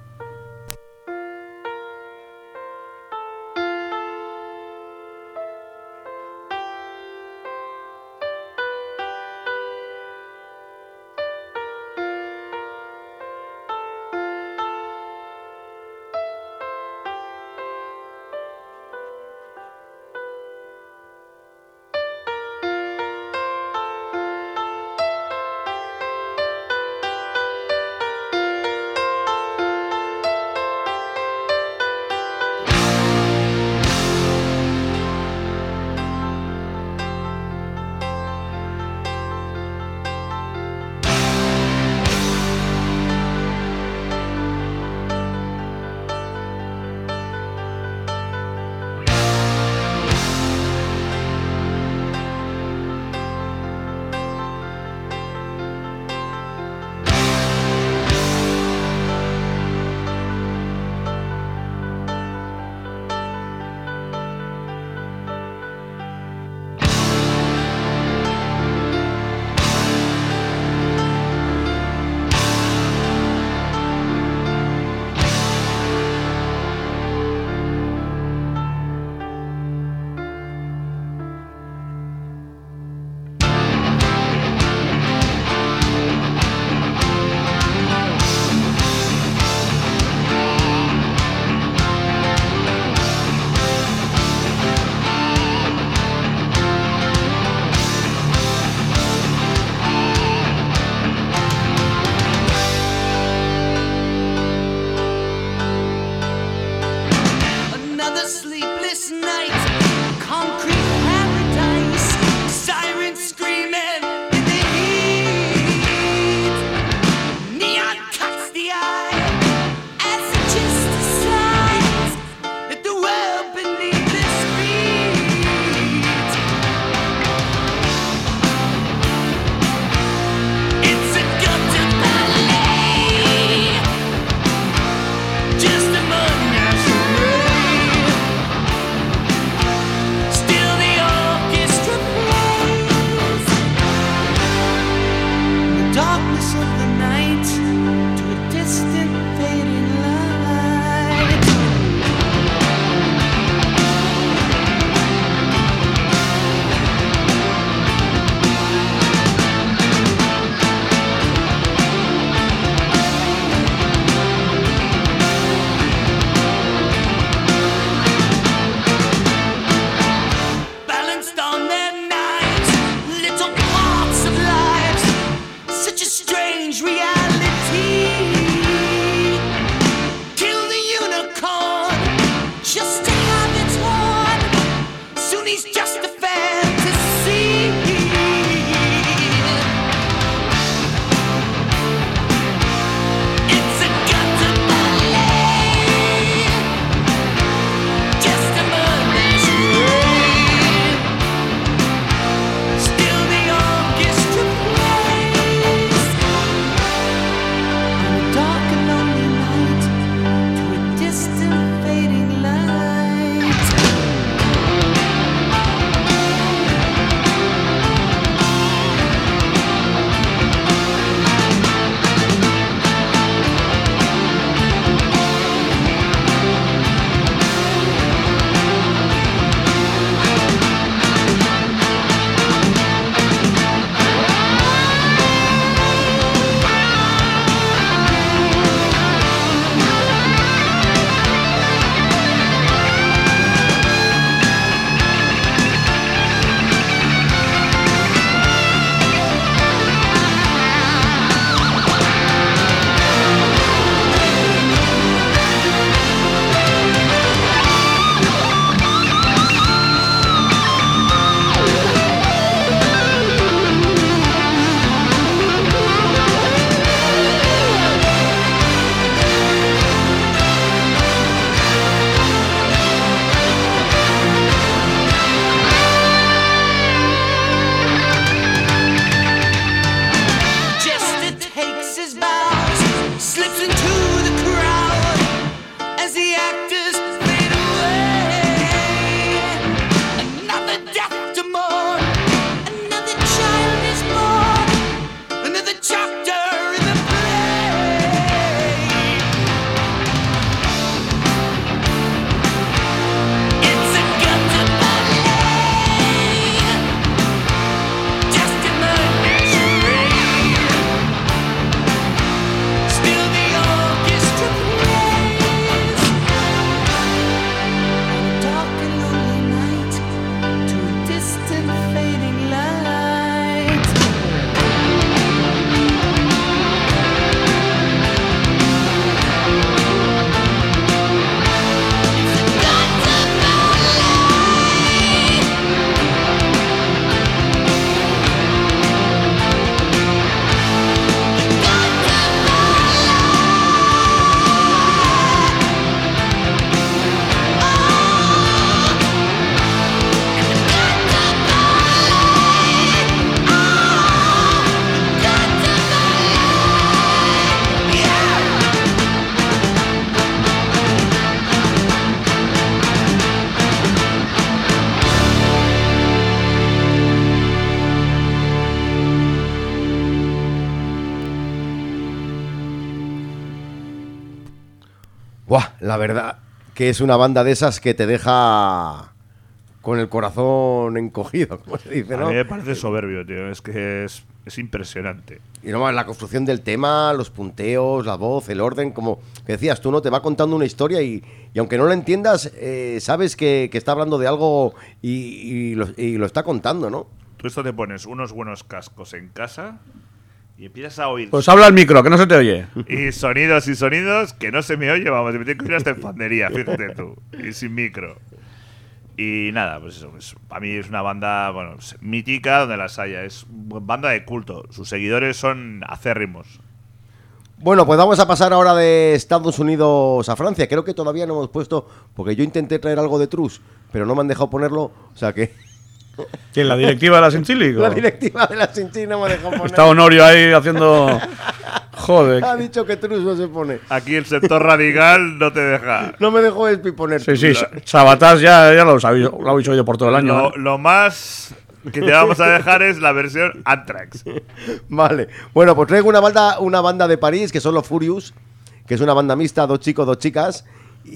Speaker 5: face his bows, slips into the crowd as the actors fade away. Another death to mourn, another child is born, another chapter in the play. It's a gutter ballet, just in the nursery. Still the orchestra plays on a dark and lonely night to a distant fading light.
Speaker 1: Buah, la verdad que es una banda de esas que te deja con el corazón encogido, como se dice,
Speaker 2: A
Speaker 1: ¿no?
Speaker 2: mí me parece soberbio, tío. Es que es impresionante.
Speaker 1: Y nomás la construcción del tema, los punteos, la voz, el orden, como que decías tú, ¿no? Te va contando una historia y aunque no la entiendas, sabes que está hablando de algo y lo está contando, ¿no?
Speaker 2: Tú esto te pones unos buenos cascos en casa y empiezas a oír
Speaker 3: Pues habla al micro, que no se te oye.
Speaker 2: y sonidos que no se me oye, vamos, me tengo que ir hasta en fondería, fíjate tú, y sin micro. Y nada, pues eso, pues, a mí es una banda, bueno, mítica donde las haya, es banda de culto, sus seguidores son acérrimos.
Speaker 1: Bueno, pues vamos a pasar ahora de Estados Unidos a Francia. Creo que todavía no hemos puesto, porque yo intenté traer algo de Trus, pero no me han dejado ponerlo, o sea que
Speaker 3: ¿Quién, la directiva de la Sinchilic?
Speaker 1: la directiva de la Sinchi no me dejó poner.
Speaker 3: Está Honorio ahí haciendo... Joder.
Speaker 1: Ha dicho que Trus no se pone.
Speaker 2: Aquí el sector radical no te deja.
Speaker 1: No me dejó Espi poner.
Speaker 3: Sí, sí, Sabatas ya lo habéis oído por todo el año.
Speaker 2: Lo más que te vamos a dejar es la versión Anthrax.
Speaker 1: Vale. Bueno, pues traigo una banda de París, que son los Furious, que es una banda mixta, 2 chicos, 2 chicas,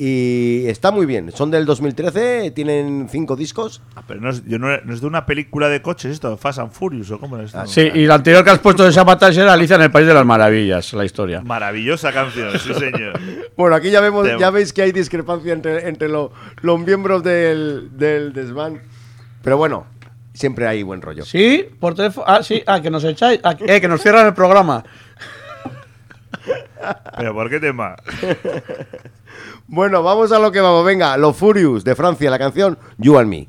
Speaker 1: y está muy bien. Son del 2013, tienen 5 discos.
Speaker 2: Pero no es de una película de coches esto, Fast and Furious o cómo es esto.
Speaker 3: Sí, y la anterior que has puesto de Sabatas era Alicia en el País de las Maravillas, la historia.
Speaker 2: Maravillosa canción, sí señor.
Speaker 1: Bueno, aquí ya vemos,
Speaker 2: Tema.
Speaker 1: ya veis que hay discrepancia entre los miembros del desván. Pero bueno, siempre hay buen rollo.
Speaker 3: Sí, por teléfono. Ah, sí, que nos echáis. Que nos cierran el programa.
Speaker 2: Pero ¿por qué tema?
Speaker 1: Bueno, vamos a lo que vamos. Venga, los Furious de Francia, la canción You and Me.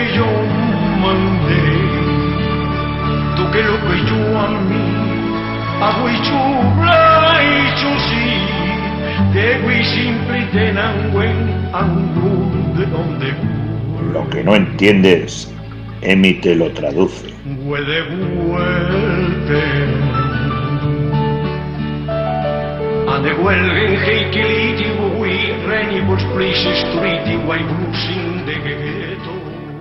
Speaker 8: que yo mandé, toque lo que yo a mí, hago y chubla y chusí, de y simple y tenangüen, angun de donde.
Speaker 4: Lo que no entiendes, Emi te lo traduce.
Speaker 8: Huele vuelte. Ande huelgen heikiliti hui reni por splice streeti wai blusin de ghetto.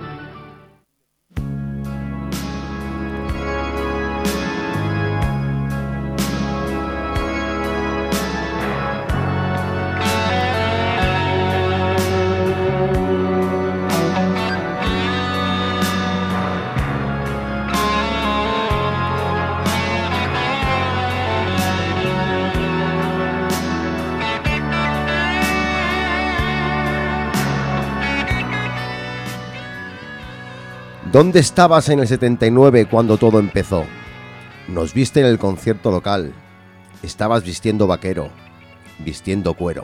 Speaker 1: ¿Dónde estabas en el 79 cuando todo empezó? Nos viste en el concierto local. Estabas vistiendo vaquero, vistiendo cuero.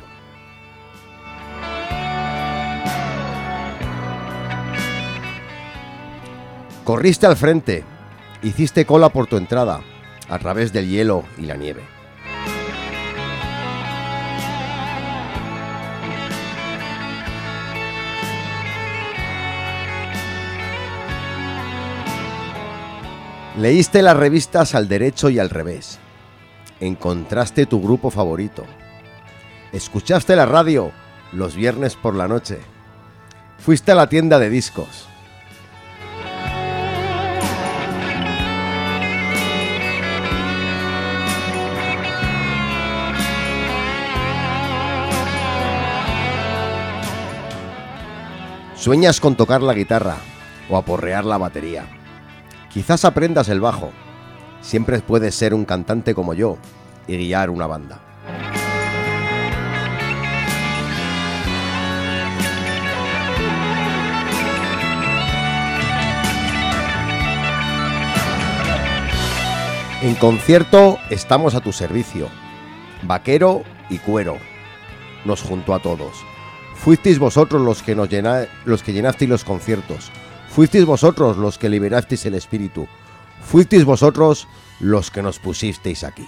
Speaker 1: Corriste al frente, hiciste cola por tu entrada, a través del hielo y la nieve. Leíste las revistas al derecho y al revés. Encontraste tu grupo favorito. Escuchaste la radio los viernes por la noche. Fuiste a la tienda de discos. Sueñas con tocar la guitarra o aporrear la batería. Quizás aprendas el bajo. Siempre puedes ser un cantante como yo y guiar una banda. En concierto estamos a tu servicio. Vaquero y cuero. Nos juntó a todos. Fuisteis vosotros los que llenasteis los conciertos. Fuisteis vosotros los que liberasteis el espíritu. Fuisteis vosotros los que nos pusisteis aquí.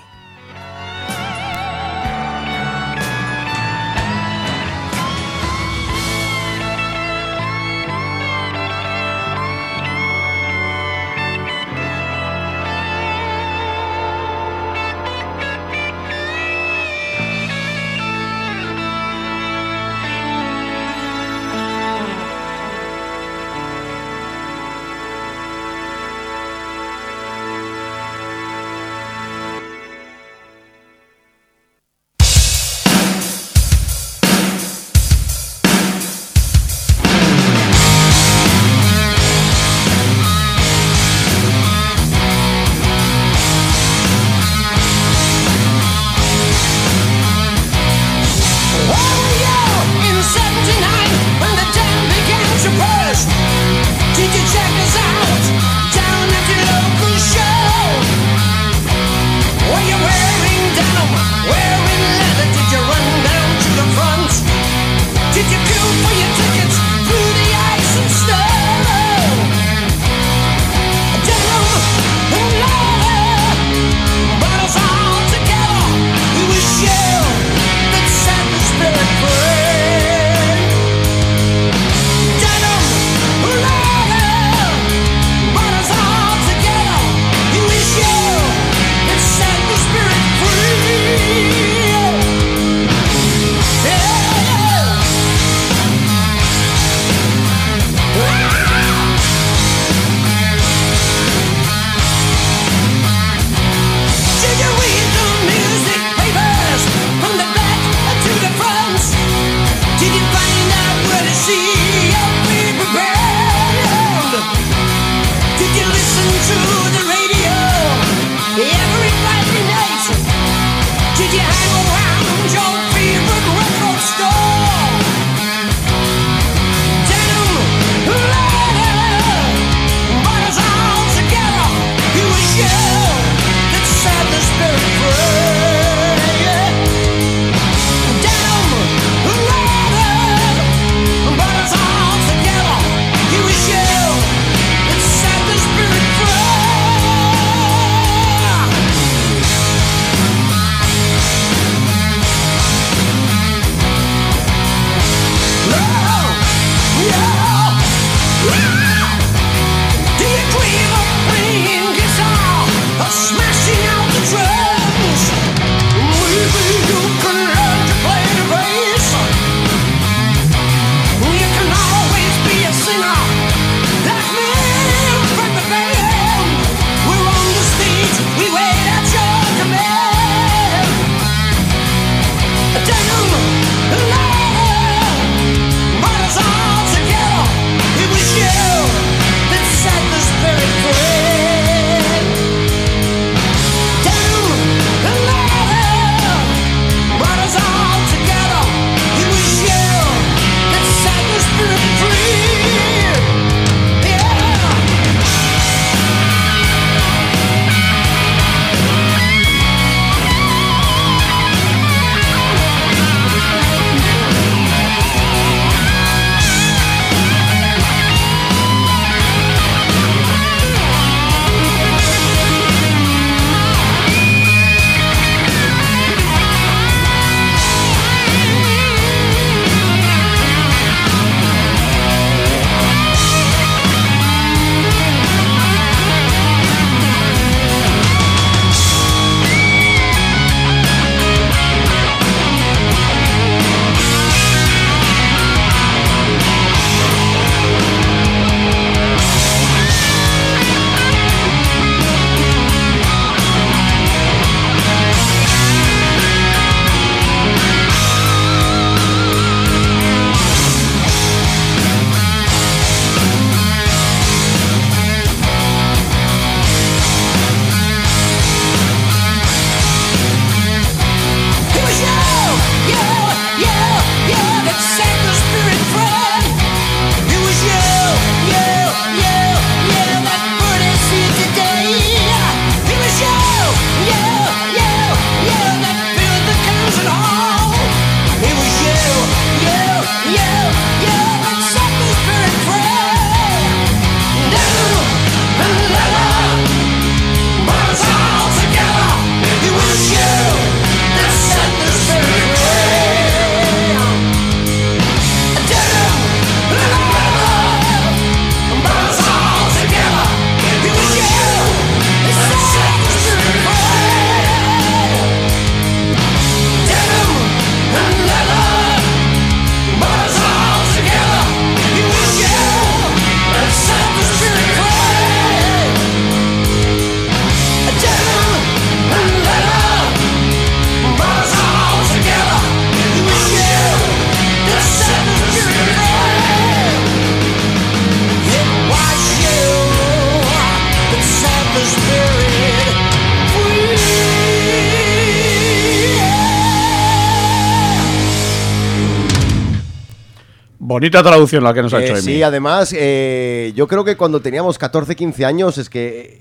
Speaker 3: Bonita traducción la que nos ha hecho Emi.
Speaker 1: Sí, además, yo creo que cuando teníamos 14, 15 años, es que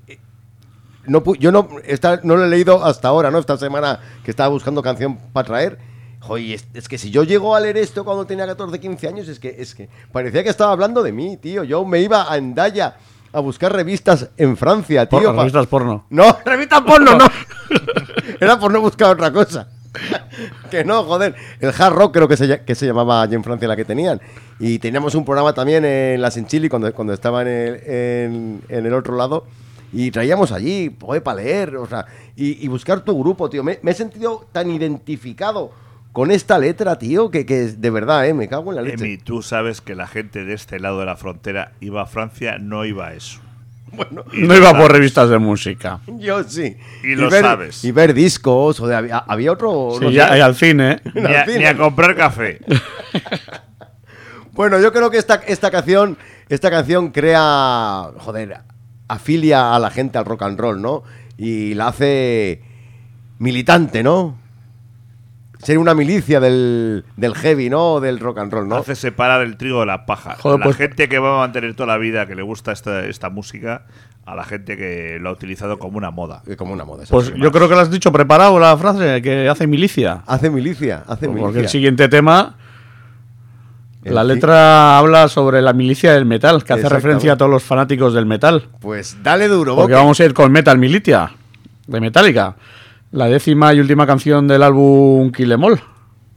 Speaker 1: yo no lo he leído hasta ahora, ¿no? Esta semana que estaba buscando canción para traer. Joder, es que si yo llego a leer esto cuando tenía 14, 15 años, es que parecía que estaba hablando de mí, tío. Yo me iba a Hendaya a buscar revistas en Francia, tío.
Speaker 3: Revistas porno.
Speaker 1: No, revistas porno no. Era por no buscar otra cosa. Que no, joder. El hard rock creo que se llamaba allí en Francia la que tenían. Y teníamos un programa también en la Senchili cuando estaba en el otro lado. Y traíamos allí, joder, para leer, o sea, y buscar tu grupo, tío. Me he sentido tan identificado con esta letra, tío, que de verdad, me cago en la leche.
Speaker 2: Emi, tú sabes que la gente de este lado de la frontera iba a Francia, no iba a eso.
Speaker 1: Bueno,
Speaker 3: no iba por revistas de música.
Speaker 1: Yo sí.
Speaker 2: Y lo sabes.
Speaker 1: Y ver discos, o había otro...
Speaker 3: Sí, y al cine.
Speaker 2: Ni a comprar café.
Speaker 1: Bueno, yo creo que esta canción crea, joder, afilia a la gente al rock and roll, ¿no? Y la hace militante, ¿no? Ser una milicia del heavy, ¿no? Del rock and roll, ¿no?
Speaker 2: Hace separar el trigo de la paja.
Speaker 3: Joder,
Speaker 2: la gente que va a mantener toda la vida, que le gusta esta música, a la gente que lo ha utilizado como una moda.
Speaker 1: Como una moda.
Speaker 3: Pues yo creo que lo has dicho preparado la frase, que hace milicia.
Speaker 1: Hace milicia.
Speaker 3: Porque el siguiente tema... La letra habla sobre la milicia del metal, que hace referencia a todos los fanáticos del metal.
Speaker 1: Pues dale duro,
Speaker 3: porque vamos a ir con Metal Militia, de Metallica, la 10ª y última canción del álbum Kill 'Em All.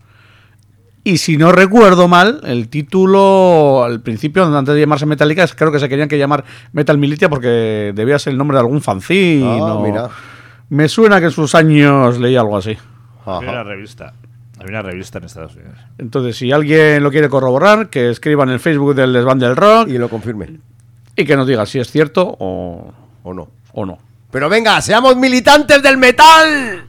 Speaker 3: Y si no recuerdo mal, el título, al principio, antes de llamarse Metallica, creo que se querían que llamar Metal Militia porque debía ser el nombre de algún fanzine.
Speaker 1: Mira.
Speaker 3: Me suena que en sus años leí algo así.
Speaker 2: Había una revista. Había una revista en Estados Unidos.
Speaker 3: Entonces, si alguien lo quiere corroborar, que escriba en el Facebook del Desván del Rock.
Speaker 1: Y lo confirme.
Speaker 3: Y que nos diga si es cierto o no.
Speaker 1: Pero venga, seamos militantes del metal.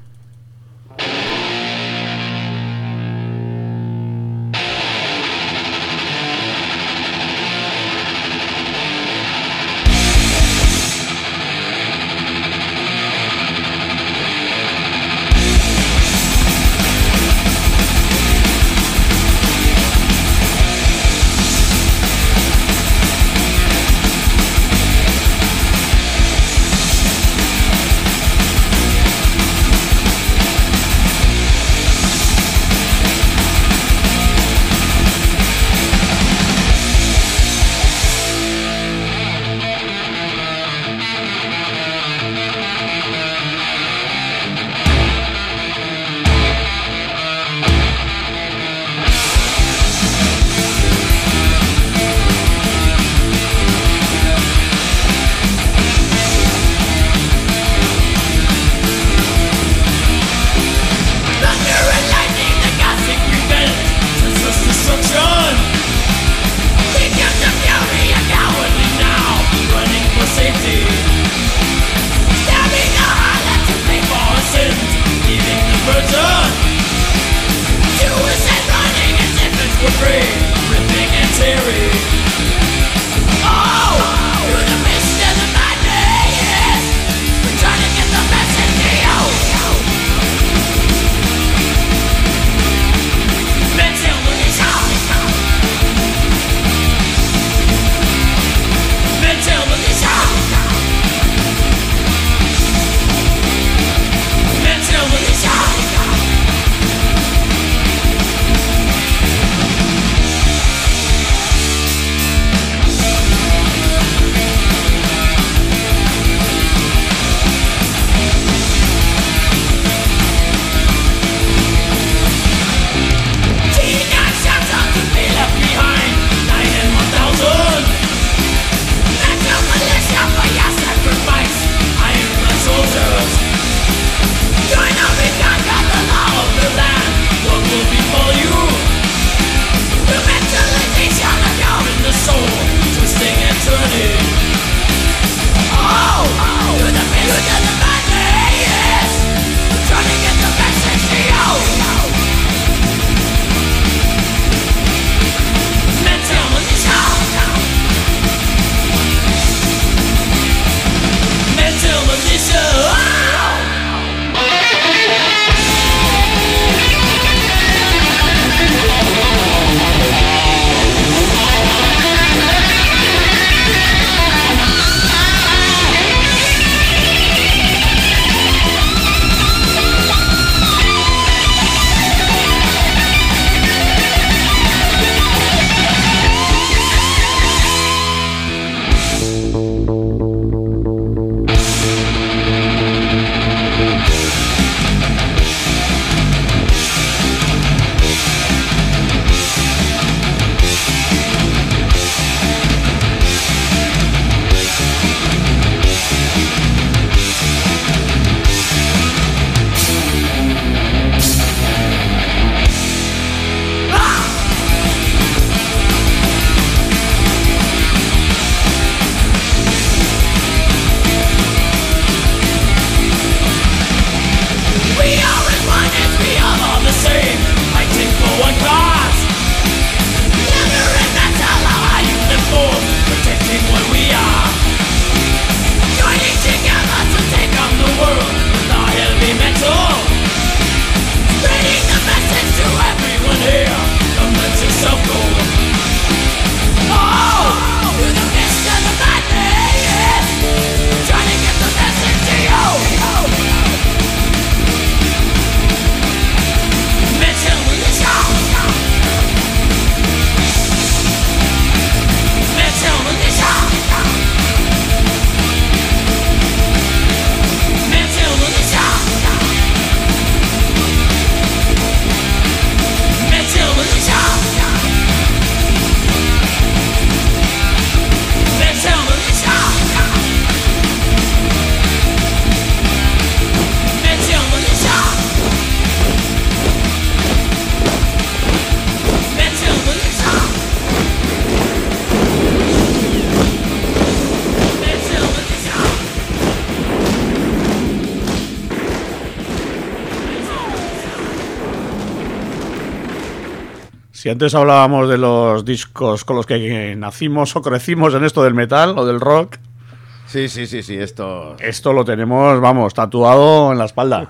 Speaker 3: Si antes hablábamos de los discos con los que nacimos o crecimos en esto del metal o del rock,
Speaker 1: Sí, esto
Speaker 3: esto lo tenemos, vamos, tatuado en la espalda.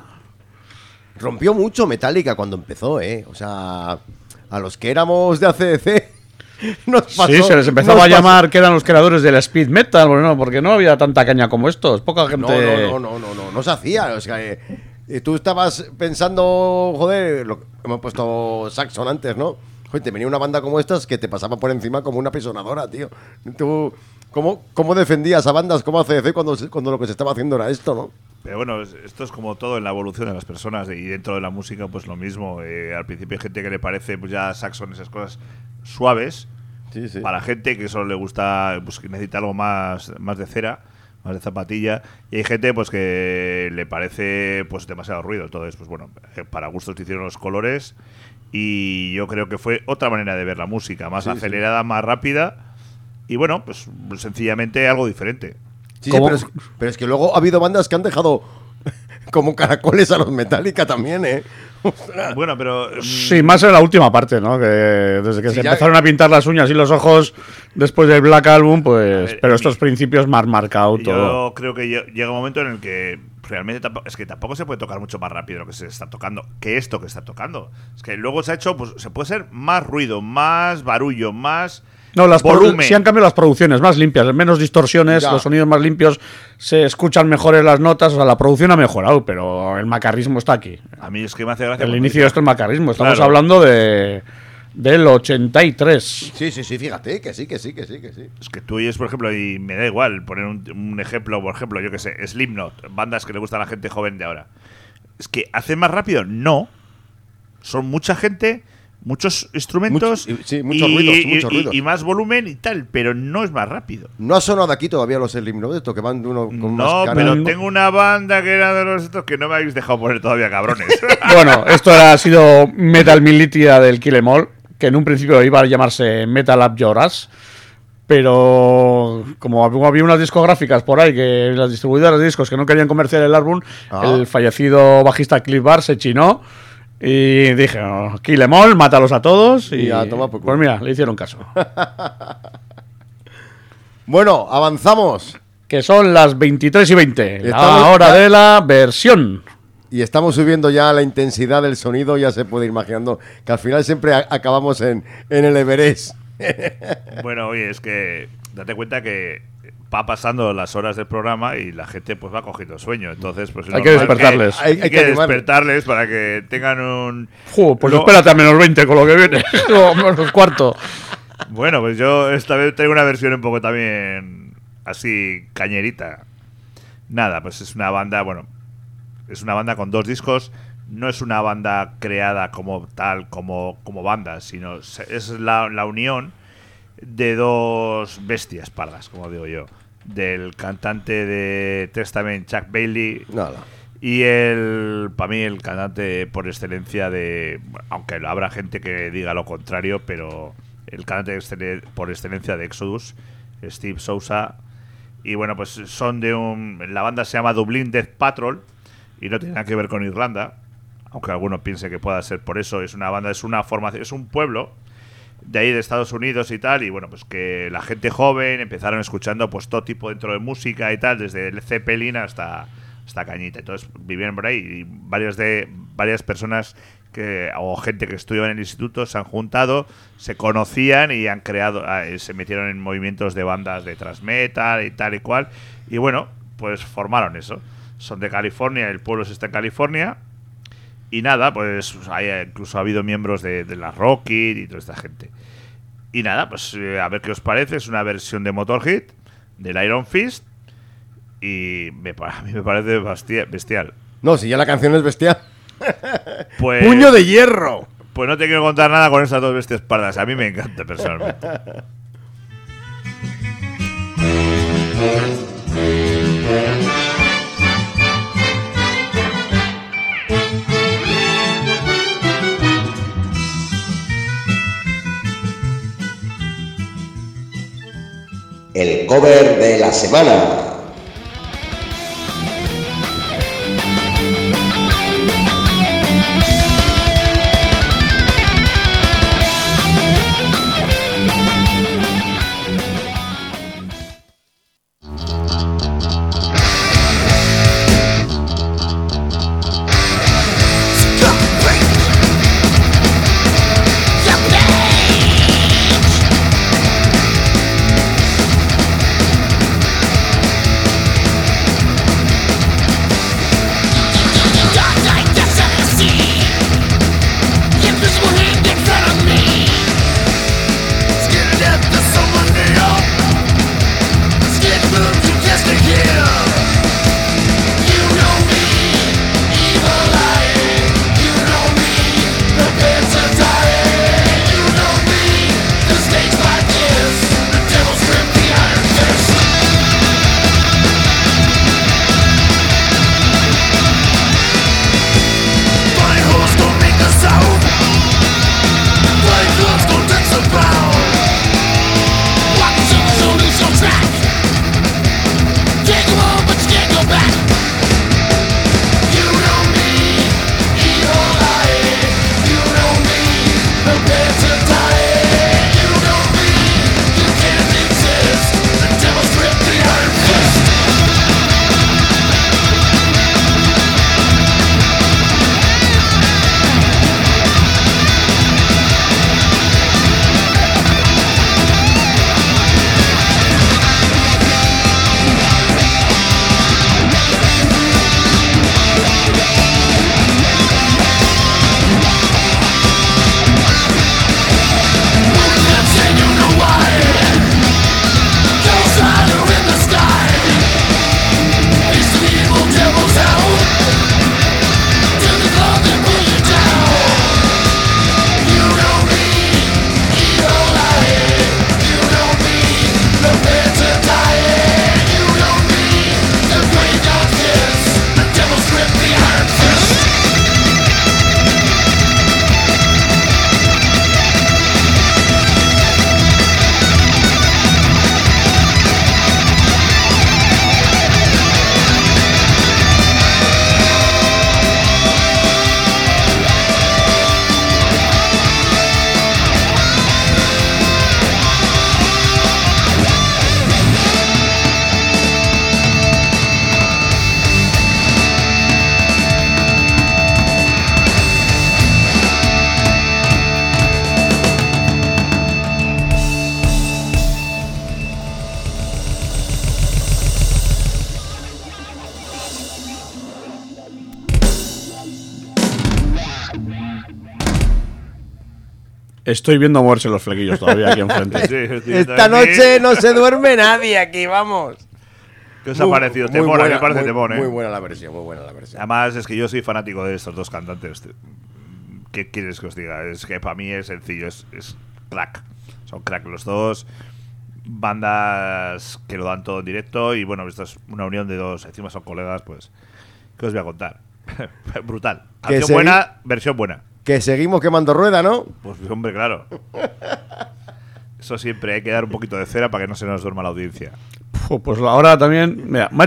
Speaker 1: rompió mucho Metallica cuando empezó, O sea, a los que éramos de AC/DC nos pasó.
Speaker 3: Sí, se les empezaba a llamar que eran los creadores del speed metal, bueno, porque no había tanta caña como estos, poca gente...
Speaker 1: No se hacía. O sea, tú estabas pensando, joder, hemos puesto Saxon antes, ¿no? Joder, te venía una banda como estas que te pasaba por encima como una pisonadora, tío. Tú, ¿cómo defendías a bandas como AC/DC cuando lo que se estaba haciendo era esto, no?
Speaker 2: Pero bueno, esto es como todo en la evolución de las personas y dentro de la música pues lo mismo. Al principio hay gente que le parece pues ya Saxon, esas cosas suaves.
Speaker 1: Sí.
Speaker 2: Para gente que solo le gusta, pues que necesita algo más de cera, más de zapatilla. Y hay gente pues que le parece pues demasiado ruido. Entonces, pues bueno, para gustos te hicieron los colores. Y yo creo que fue otra manera de ver la música, más acelerada, más rápida. Y bueno, pues sencillamente algo diferente.
Speaker 1: Sí, pero es que luego ha habido bandas que han dejado como caracoles a los Metallica también,
Speaker 2: Bueno, pero...
Speaker 3: Sí, más en la última parte, ¿no? Que desde que
Speaker 1: Sí,
Speaker 3: se
Speaker 1: ya-
Speaker 3: empezaron a pintar las uñas y los ojos después del Black Album, pues...
Speaker 2: ver,
Speaker 3: pero estos principios más marcado todo.
Speaker 2: Yo creo que llega un momento en el que realmente tampoco se puede tocar mucho más rápido lo que se está tocando que esto que está tocando. Es que luego se ha hecho, pues se puede hacer más ruido, más barullo, más
Speaker 3: No,
Speaker 2: volumen.
Speaker 3: sí han cambiado las producciones, más limpias, menos distorsiones,
Speaker 1: Ya.
Speaker 3: los sonidos más limpios, se escuchan mejores las notas, o sea, la producción ha mejorado, pero el macarrismo está aquí.
Speaker 2: A mí es que me hace gracia.
Speaker 3: El
Speaker 2: porque
Speaker 3: inicio de esto es macarrismo, estamos
Speaker 2: Claro.
Speaker 3: hablando del 83.
Speaker 1: Sí, fíjate, que sí.
Speaker 2: Es que tú oyes, por ejemplo, y me da igual poner un ejemplo, por ejemplo, yo que sé, Slipknot, bandas que le gustan a la gente joven de ahora. Es que hacen más rápido, no. Son mucha gente, muchos instrumentos
Speaker 1: Mucho ruido.
Speaker 2: y más volumen y tal, pero no es más rápido.
Speaker 1: No ha sonado aquí todavía los Slipknot, esto que van de uno con unas
Speaker 2: No,
Speaker 1: caras.
Speaker 2: pero tengo una banda que era de los estos que no me habéis dejado poner todavía, cabrones.
Speaker 3: Bueno, esto ha sido Metal Militia del Kill 'Em All, que en un principio iba a llamarse Metal Up Your Ass, pero como había unas discográficas por ahí, que las distribuidoras de discos que no querían comerciar el álbum, el fallecido bajista Cliff Bar se chinó y dije, oh, Kill 'Em All, mátalos a todos, y
Speaker 1: Ya, toma por culo.
Speaker 3: pues mira, le hicieron caso.
Speaker 1: Bueno, avanzamos.
Speaker 3: Que son las 23:20, la
Speaker 1: Estamos
Speaker 3: hora
Speaker 1: ya-
Speaker 3: de la versión.
Speaker 1: Y estamos subiendo ya la intensidad del sonido, ya se puede ir imaginando que al final siempre acabamos en el Everest.
Speaker 2: Bueno, oye, es que date cuenta que va pasando las horas del programa y la gente pues va cogiendo sueno. Entonces, pues es
Speaker 3: Hay que
Speaker 2: normal
Speaker 3: despertarles.
Speaker 1: Hay
Speaker 2: Hay
Speaker 1: que
Speaker 2: que
Speaker 1: animarles.
Speaker 2: despertarles para que tengan un...
Speaker 3: Pues
Speaker 2: Luego-
Speaker 3: espérate a menos 20 con lo que viene, o menos cuarto.
Speaker 2: Bueno, pues yo esta vez traigo una versión un poco también así cañerita. Nada, pues es una banda, bueno, es una banda con 2 discos. No es una banda creada como tal, como banda, sino es la unión de 2 bestias pardas, como digo yo. Del cantante de Testament, Chuck Bailey,
Speaker 1: Nada.
Speaker 2: y para mí el cantante por excelencia de, aunque habrá gente que diga lo contrario, pero el cantante por excelencia de Exodus, Steve Sousa. Y bueno, pues son la banda se llama Dublin Death Patrol y no tiene nada que ver con Irlanda, aunque alguno piense que pueda ser por eso. Es una banda, es una formación, es un pueblo de ahí de Estados Unidos y tal, y bueno, pues que la gente joven empezaron escuchando pues todo tipo dentro de música y tal, desde el Zeppelin hasta Cañita. Entonces vivieron por ahí y varias personas o gente que estudió en el instituto se han juntado, se conocían y han creado, se metieron en movimientos de bandas de thrash metal y tal y cual, y bueno, pues formaron eso. Son de California, el pueblo está en California. Y nada, pues incluso ha habido miembros de la Rockit y toda esta gente. Y nada, pues a ver qué os parece. Es una versión de Motorhead, del Iron Fist. Y a mí me parece bestial.
Speaker 1: No, si ya la canción es bestial.
Speaker 2: Pues,
Speaker 1: ¡Puño de hierro!
Speaker 2: Pues no te quiero contar nada con estas 2 bestias pardas. A mí me encanta personalmente.
Speaker 6: El cover de la semana.
Speaker 3: Estoy viendo moverse los flequillos todavía aquí enfrente.
Speaker 2: Sí, estoy
Speaker 1: Esta
Speaker 2: viendo aquí.
Speaker 1: noche no se duerme nadie aquí, vamos.
Speaker 2: ¿Qué os ha parecido? Te mola, me parece temón,
Speaker 1: Muy buena la versión, muy buena la versión.
Speaker 2: Además, es que yo soy fanático de estos dos cantantes. ¿Qué quieres que os diga? Es que para mí es sencillo, es crack. Son crack los dos. Bandas que lo dan todo en directo. Y bueno, esto es una unión de dos. Encima son colegas, pues. ¿Qué os voy a contar? Brutal. Canción buena, versión buena.
Speaker 1: Que seguimos quemando rueda, ¿no?
Speaker 2: Pues hombre, claro. Eso siempre hay que dar un poquito de cera para que no se nos duerma la audiencia.
Speaker 3: Pues ahora también, mira, me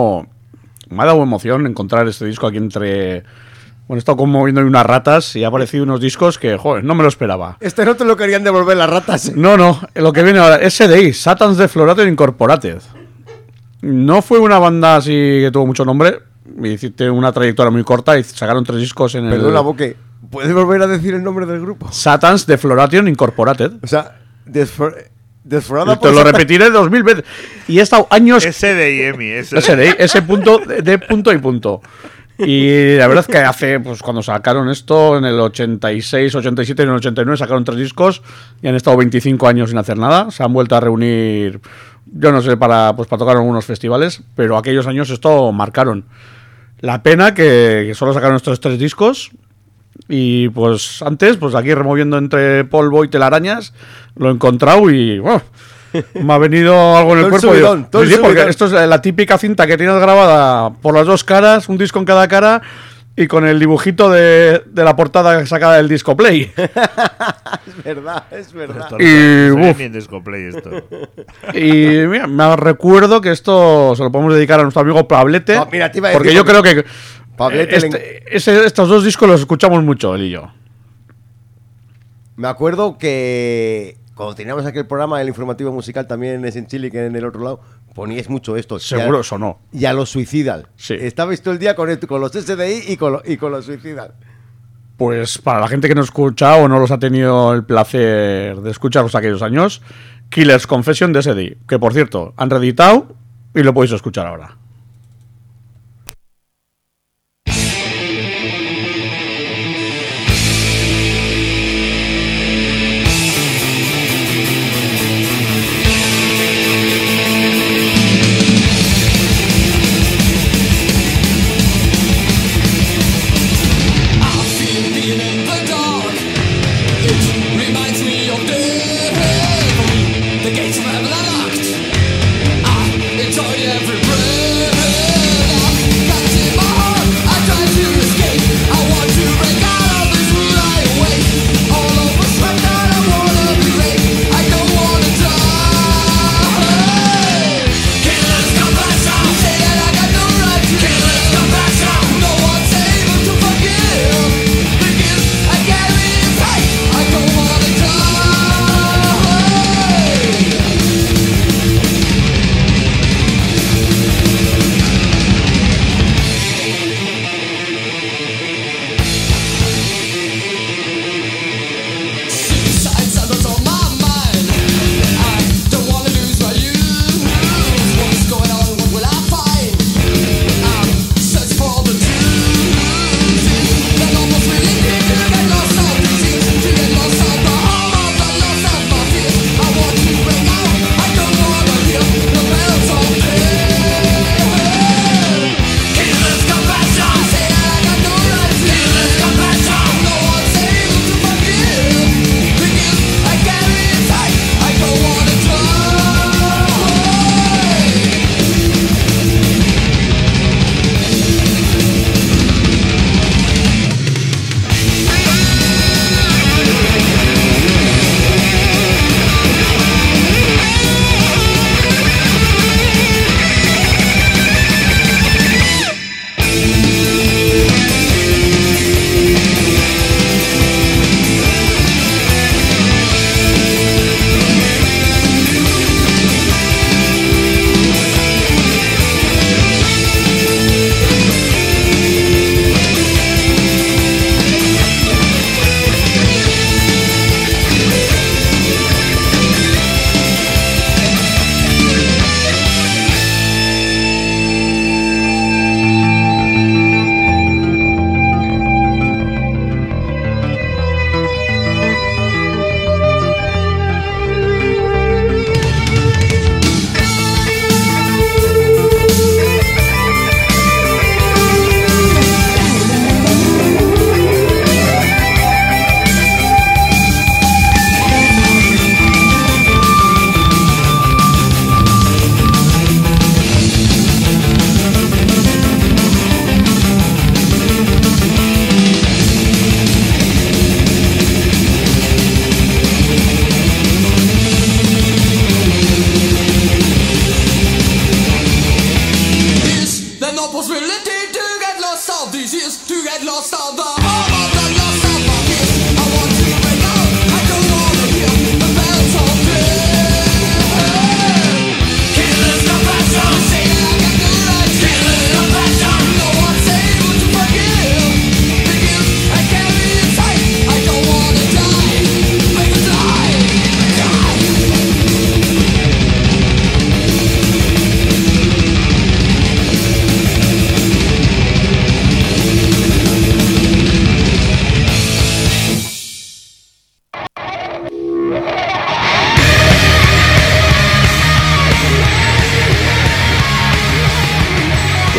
Speaker 3: ha dado emoción encontrar este disco aquí entre... Bueno, he estado como viendo unas ratas y ha aparecido unos discos que, joder, no me lo esperaba.
Speaker 1: Este no te lo querían devolver las ratas.
Speaker 3: No, lo que viene ahora, SDI, Satans Deflorated Incorporated. No fue una banda así que tuvo mucho nombre, hiciste una trayectoria muy corta y sacaron 3 discos en
Speaker 1: Perdona, Boque, ¿puedes volver a decir el nombre del grupo?
Speaker 3: Satans Defloration Incorporated.
Speaker 1: O sea, desforada
Speaker 3: Te lo repetiré 2000 veces. Y he estado años...
Speaker 2: SDI,
Speaker 3: SDI, ese punto de punto y punto. Y la verdad es que hace, pues cuando sacaron esto, en el 86, 87 y en el 89 sacaron 3 discos y han estado 25 años sin hacer nada. Se han vuelto a reunir, yo no sé, para tocar en algunos festivales, pero aquellos años esto marcaron. La pena que solo sacaron estos 3 discos y pues antes, pues aquí removiendo entre polvo y telarañas, lo he encontrado y... Bueno, me ha venido algo en el cuerpo. Sí, porque esto es la típica cinta que tienes grabada por las 2 caras, un disco en cada cara y con el dibujito de la portada sacada del disco play.
Speaker 1: Es verdad.
Speaker 2: Disco play esto.
Speaker 3: Y mira, me recuerdo que esto se lo podemos dedicar a nuestro amigo Pablete.
Speaker 1: No, mira, te iba a
Speaker 3: porque
Speaker 1: decir,
Speaker 3: yo creo que
Speaker 1: Pablete
Speaker 3: estos 2 discos los escuchamos mucho, él y yo.
Speaker 1: Me acuerdo que cuando teníamos aquel programa, el informativo musical, también es en Chile que en el otro lado, poníais mucho esto.
Speaker 3: Seguro sonó.
Speaker 1: Y a los Suicidal.
Speaker 3: Sí.
Speaker 1: Estabais todo el día con los SDI y con los Suicidal.
Speaker 3: Pues para la gente que no escucha o no los ha tenido el placer de escucharlos aquellos años, Killer's Confession de SDI, que por cierto, han reeditado y lo podéis escuchar ahora.
Speaker 5: The gates of heaven are locked. I enjoy every breath.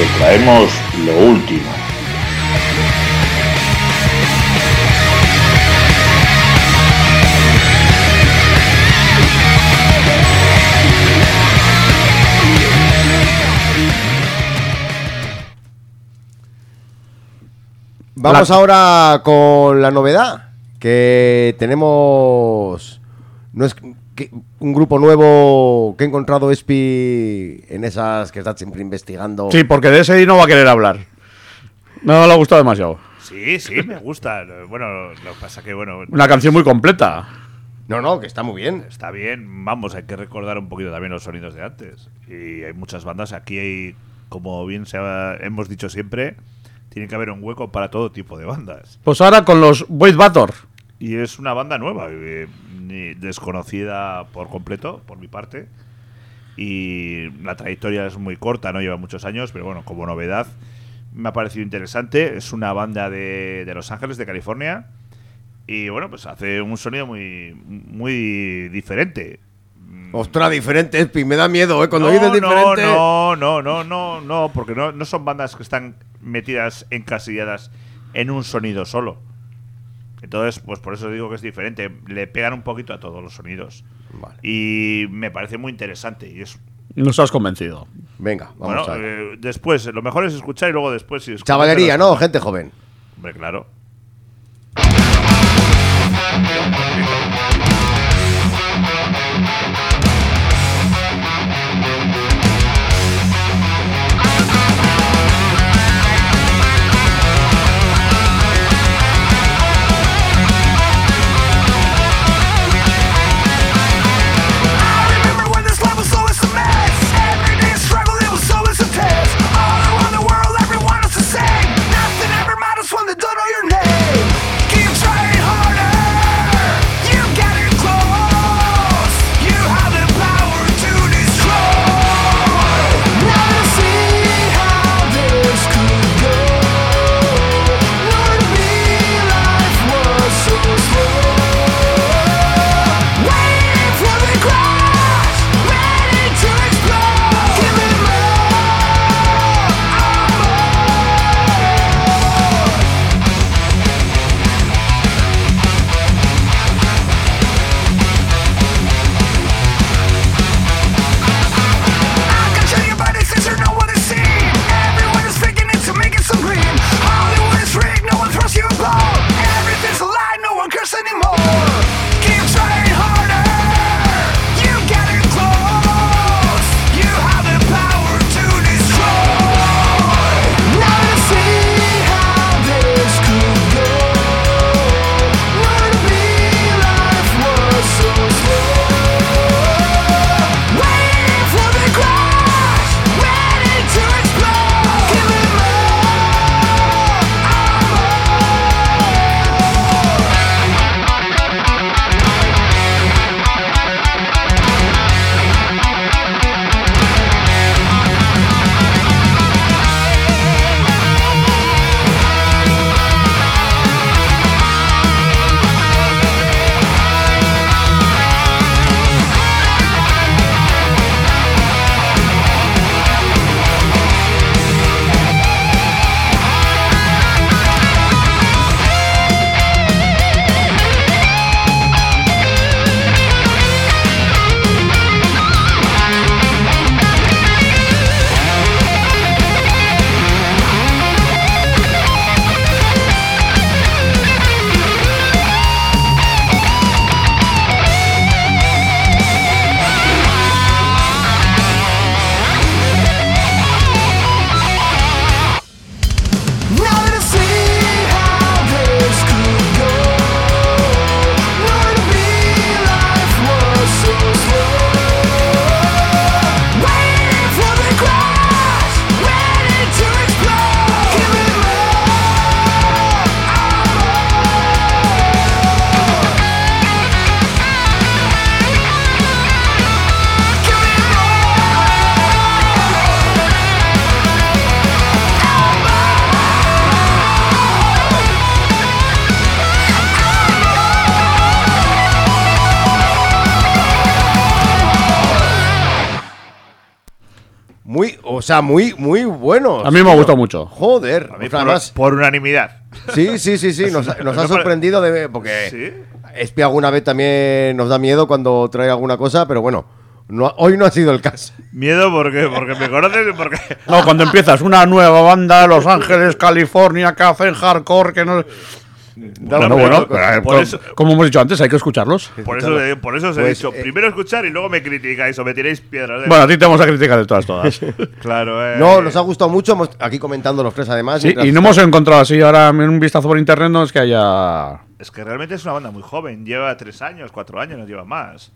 Speaker 4: Te traemos lo último.
Speaker 1: Vamos ahora con la novedad, que tenemos un grupo nuevo que he encontrado Espi en esas que está siempre investigando.
Speaker 3: Sí, porque de ese no va a querer hablar. No le ha gustado demasiado.
Speaker 2: Sí, me gusta. Bueno, lo que pasa que, bueno...
Speaker 3: Una canción muy completa.
Speaker 1: No, que está muy bien.
Speaker 2: Está bien, vamos, hay que recordar un poquito también los sonidos de antes. Y hay muchas bandas, aquí hay, como bien hemos dicho siempre, tiene que haber un hueco para todo tipo de bandas.
Speaker 3: Pues ahora con los Void Bator.
Speaker 2: Y es una banda nueva, desconocida por completo, por mi parte. Y la trayectoria es muy corta, no lleva muchos años, pero bueno, como novedad me ha parecido interesante. Es una banda de Los Ángeles, de California. Y bueno, pues hace un sonido muy diferente.
Speaker 1: Ostras, diferente, Espi, me da miedo, cuando dices diferente.
Speaker 2: No, porque no son bandas que están metidas, encasilladas en un sonido solo. Entonces, pues por eso digo que es diferente. Le pegan un poquito a todos los sonidos.
Speaker 1: Vale.
Speaker 2: Y me parece muy interesante. Y es...
Speaker 3: Nos has convencido.
Speaker 1: Venga, vamos a ver.
Speaker 2: Después, lo mejor es escuchar y luego después... Si
Speaker 1: Chavalería, ¿no? Gente joven.
Speaker 2: Hombre, claro.
Speaker 7: When they don't know your name, keep trying harder. You got it
Speaker 1: muy buenos.
Speaker 3: A mí me ha gustado mucho.
Speaker 1: Joder.
Speaker 2: A mí
Speaker 1: O sea, además,
Speaker 2: por unanimidad.
Speaker 1: sí. Nos ha sorprendido porque
Speaker 2: ¿Sí?
Speaker 1: Espi alguna vez también nos da miedo cuando trae alguna cosa, pero bueno, hoy no ha sido el caso.
Speaker 2: Miedo porque me conoces y porque...
Speaker 3: No, cuando empiezas una nueva banda, Los Ángeles, California, que hacen hardcore, que no... Bueno, como hemos dicho antes, hay que escucharlos.
Speaker 2: Por eso os he
Speaker 1: Pues,
Speaker 2: dicho, primero escuchar y luego me criticáis o me tiráis piedras.
Speaker 3: Bueno, a ti te vamos a criticar de todas.
Speaker 2: Claro,
Speaker 1: No, nos ha gustado mucho, aquí comentando los tres además.
Speaker 3: Sí, y no hemos encontrado así ahora en un vistazo por internet, no es que haya...
Speaker 2: Es que realmente es una banda muy joven, lleva 3 años, 4 años, no lleva más.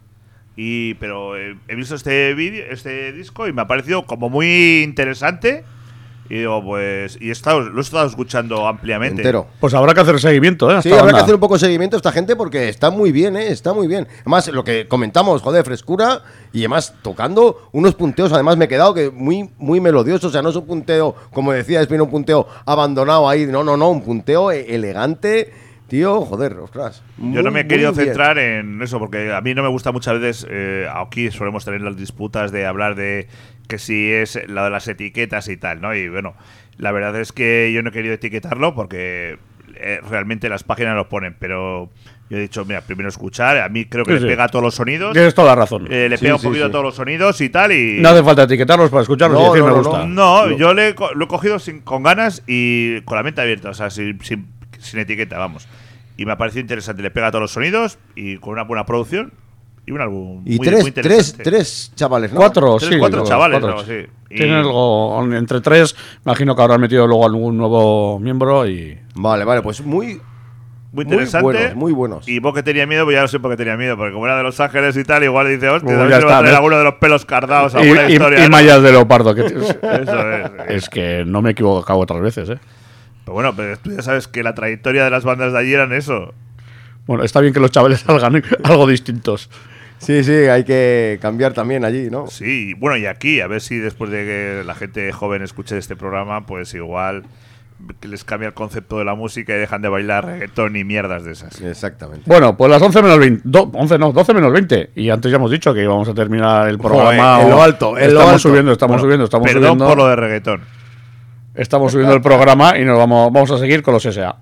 Speaker 2: Pero he visto este disco y me ha parecido como muy interesante. Y digo, pues. Lo he estado escuchando ampliamente.
Speaker 1: Entero.
Speaker 3: Pues habrá que hacer seguimiento, ¿eh?
Speaker 1: Sí, habrá que hacer un poco de seguimiento a esta gente porque está muy bien, está muy bien. Además, lo que comentamos, joder, frescura y además tocando unos punteos, además me he quedado que muy melodioso, o sea, no es un punteo, como decía Espino, un punteo abandonado ahí, no, un punteo elegante. Tío, joder, ostras.
Speaker 2: Yo no me he querido centrar en eso, porque a mí no me gusta muchas veces. Aquí solemos tener las disputas de hablar de que si es lo de las etiquetas y tal, ¿no? Y bueno, la verdad es que yo no he querido etiquetarlo porque realmente las páginas lo ponen, pero yo he dicho, mira, primero escuchar. A mí creo que le pega a todos los sonidos.
Speaker 3: Tienes toda la razón.
Speaker 2: Le pega un poquito a todos los sonidos y tal. Y
Speaker 3: no hace falta etiquetarlos para escucharlos y decir me gusta.
Speaker 2: No, yo lo he cogido con ganas y con la mente abierta, o sea, sin etiqueta, vamos. Y me ha parecido interesante. Le pega a todos los sonidos y con una buena producción y un álbum
Speaker 1: y
Speaker 2: muy interesante.
Speaker 1: tres chavales, ¿no?
Speaker 3: Cuatro
Speaker 2: chavales,
Speaker 3: cuatro.
Speaker 2: ¿no? Sí.
Speaker 3: Tienen algo entre tres. Imagino que habrán metido luego algún nuevo miembro y...
Speaker 1: Vale, pues muy
Speaker 2: interesante.
Speaker 1: Muy buenos.
Speaker 2: Y vos que tenía miedo, pues ya no sé por qué tenía miedo. Porque como era de Los Ángeles y tal, igual dice, hostia,
Speaker 3: ya
Speaker 2: ya
Speaker 3: está,
Speaker 2: va a traer alguno de los pelos cardados, alguna historia.
Speaker 3: Y
Speaker 2: ¿no?
Speaker 3: mallas de leopardo.
Speaker 2: Eso es.
Speaker 3: Es que no me he equivocado otras veces, ¿eh?
Speaker 2: Pero bueno, pero tú ya sabes que la trayectoria de las bandas de allí eran eso.
Speaker 3: Bueno, está bien que los chavales salgan algo distintos.
Speaker 1: Sí, hay que cambiar también allí, ¿no?
Speaker 2: Sí, bueno, y aquí, a ver si después de que la gente joven escuche este programa, pues igual que les cambia el concepto de la música y dejan de bailar reggaetón y mierdas de esas.
Speaker 1: Exactamente.
Speaker 3: Bueno, pues las 11 menos 20. 12 menos 20. Y antes ya hemos dicho que íbamos a terminar el programa.
Speaker 1: En lo alto.
Speaker 3: Estamos subiendo.
Speaker 2: Perdón por lo de reggaetón.
Speaker 3: Estamos subiendo el programa y nos vamos a seguir con los SA.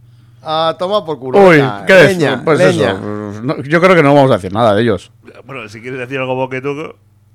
Speaker 1: Ah, toma por culo.
Speaker 3: Uy, ¿qué
Speaker 1: leña,
Speaker 3: es? Pues
Speaker 1: leña.
Speaker 3: eso. No, yo creo que no vamos a decir nada de ellos.
Speaker 2: Bueno, si quieres decir algo boquetuco.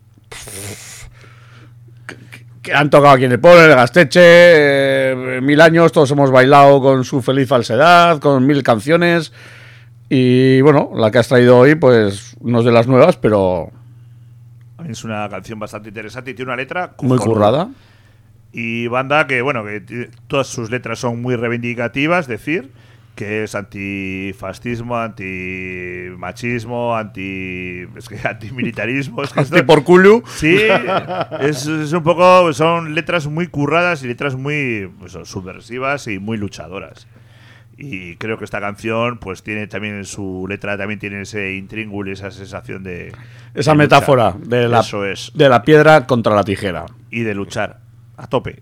Speaker 3: Que han tocado aquí en el pueblo, en el Gasteche, 1000 años, todos hemos bailado con su feliz falsedad, con 1000 canciones. Y bueno, la que has traído hoy, pues no es de las nuevas, pero...
Speaker 2: Es una canción bastante interesante y tiene una letra
Speaker 3: muy currada.
Speaker 2: Y banda que, bueno, que todas sus letras son muy reivindicativas, es decir, que es antifascismo, antimachismo, antimilitarismo. Es que
Speaker 3: Antiporculio.
Speaker 2: Sí, es un poco, son letras muy curradas y letras muy subversivas y muy luchadoras. Y creo que esta canción, pues tiene también en su letra, también tiene ese intríngulo, esa sensación de...
Speaker 3: Esa
Speaker 2: de
Speaker 3: metáfora
Speaker 2: luchar.
Speaker 3: de la piedra contra la tijera.
Speaker 2: Y de luchar. A tope.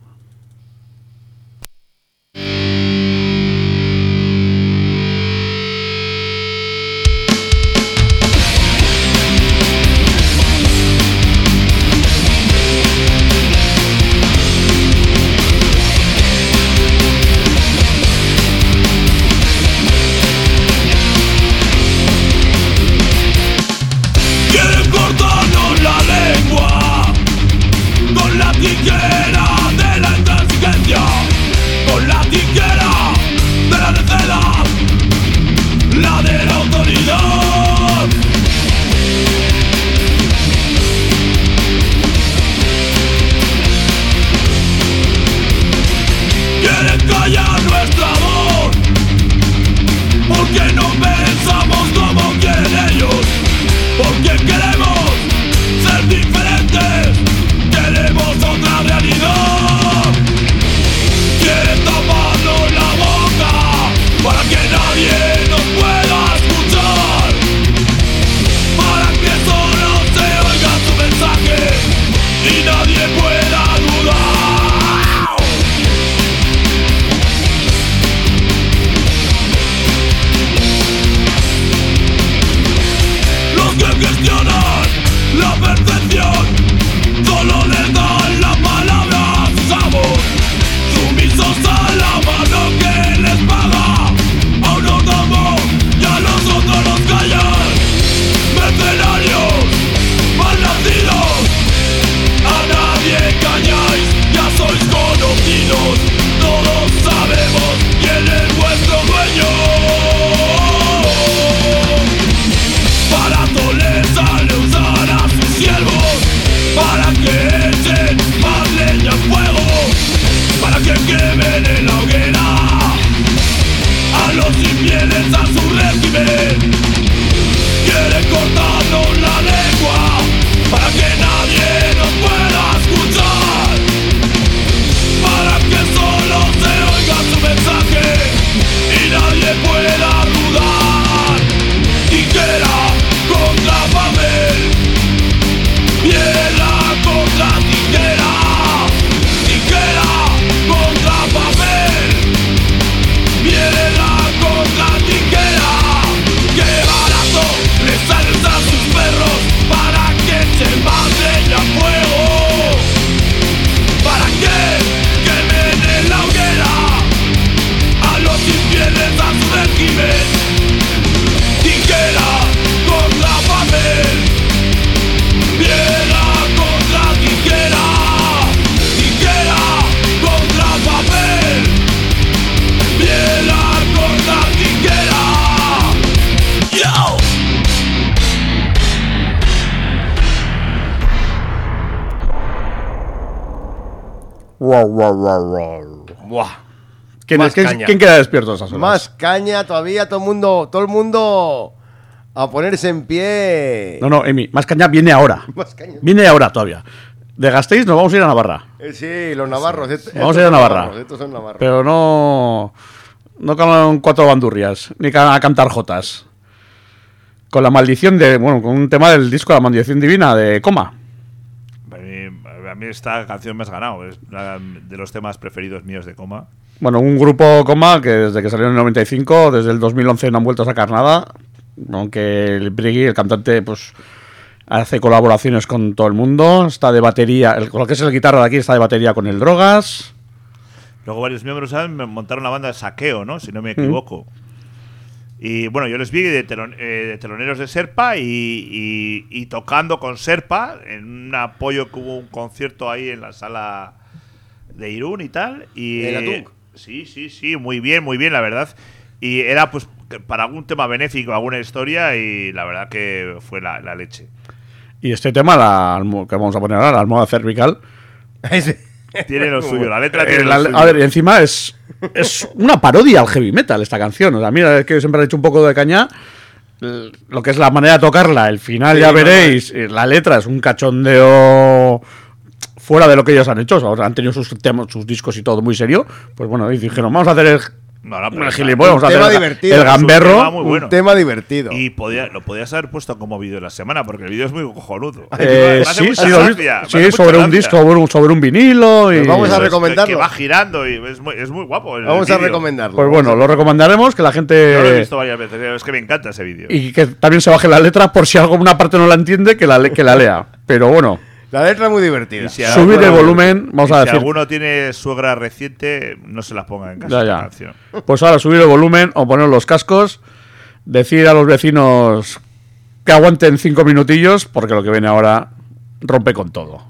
Speaker 7: Quieren cortarnos la lengua con la tijera de la para que echen más leña al fuego, para que quemen en la hoguera a los infieles a su régimen. Quieren cortarnos la lengua para que nadie nos pueda escuchar, para que solo se oiga su mensaje y nadie pueda dudar. Tijera contra papel, piedra contra tijera, tijera contra papel, piedra contra tijera. Qué barato les salen a sus perros para que echen más leña al fuego, para que quemen en la hoguera a los infieles a su régimen. Tijera contra papel, piedra contra tijera, tijera contra papel, piedra contra tijera. Yo.
Speaker 3: Wow.
Speaker 2: Buah.
Speaker 3: ¿Quién queda despierto a esas horas?
Speaker 1: Más caña todavía, todo el mundo a ponerse en pie.
Speaker 3: No, Emi, más caña viene ahora.
Speaker 1: Más caña.
Speaker 3: Viene ahora todavía. De Gasteiz nos vamos a ir a Navarra.
Speaker 1: Sí, los navarros.
Speaker 3: Vamos a ir a Navarra.
Speaker 1: Estos son navarros.
Speaker 3: Pero no con 4 bandurrias, ni a cantar jotas. Con la maldición con un tema del disco La Maldición Divina de Coma.
Speaker 2: A mí esta canción me has ganado. Es una de los temas preferidos míos de Coma.
Speaker 3: Bueno, un grupo Coma que desde que salió en el 95, desde el 2011 no han vuelto a sacar nada. Aunque el Briggy, el cantante, pues hace colaboraciones con todo el mundo. Está de batería, lo que es el guitarra de aquí está de batería con el Drogas.
Speaker 2: Luego varios miembros montaron la banda de Saqueo, ¿no? Si no me equivoco. Y bueno, yo les vi de teloneros de Serpa y tocando con Serpa en un apoyo que hubo un concierto ahí en la sala de Irún y tal. Y
Speaker 1: ¿En la TUC?
Speaker 2: Sí, muy bien, la verdad. Y era pues para algún tema benéfico, alguna historia, y la verdad que fue la leche.
Speaker 3: Y este tema, que vamos a poner ahora, la almohada cervical,
Speaker 2: tiene lo suyo, la letra tiene lo suyo.
Speaker 3: A ver, y encima es una parodia al heavy metal esta canción. O sea, mira, es que siempre he hecho un poco de caña. Lo que es la manera de tocarla, el final ya veréis. La letra es un cachondeo fuera de lo que ellos han hecho. O sea, han tenido sus temas, sus discos y todo muy serio. Pues bueno, y dijeron, vamos a hacer el gilipollas, vamos a
Speaker 1: tema
Speaker 3: hacer
Speaker 1: divertido,
Speaker 3: el gamberro.
Speaker 1: Un tema divertido.
Speaker 2: Y lo podías haber puesto como vídeo de la semana, porque el vídeo es muy cojonudo.
Speaker 3: Sí, sobre un disco, sobre un vinilo. Y
Speaker 1: vamos a recomendarlo.
Speaker 2: Que va girando y es muy guapo.
Speaker 1: Vamos a recomendarlo.
Speaker 3: Pues bueno, lo recomendaremos, que la gente.
Speaker 2: Yo lo he visto varias veces, es que me encanta ese vídeo.
Speaker 3: Y que también se baje la letra por si alguna parte no la entiende, que la lea. Pero bueno.
Speaker 1: La letra es muy divertida.
Speaker 3: Subir el volumen, vamos a decir.
Speaker 2: Si alguno tiene suegra reciente, no se la ponga en casa.
Speaker 3: Ya. Pues ahora subir el volumen o poner los cascos, decir a los vecinos que aguanten 5 minutillos, porque lo que viene ahora rompe con todo.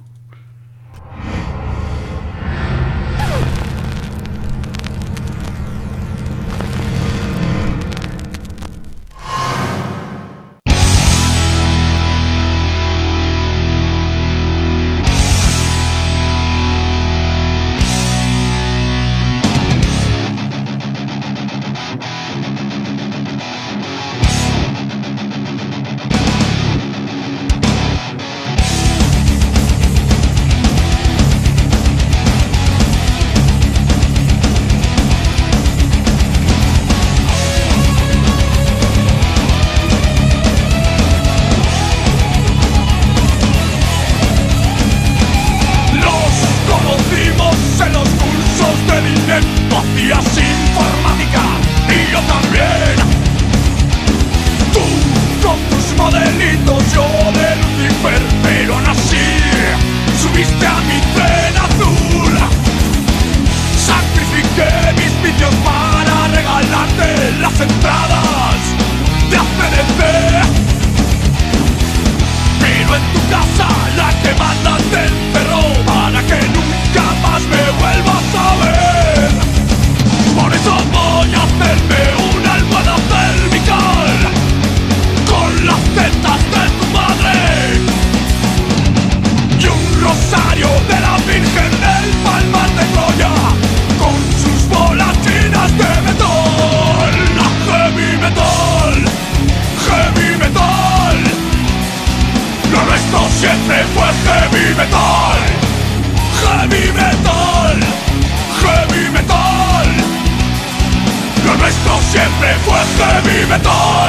Speaker 7: metal.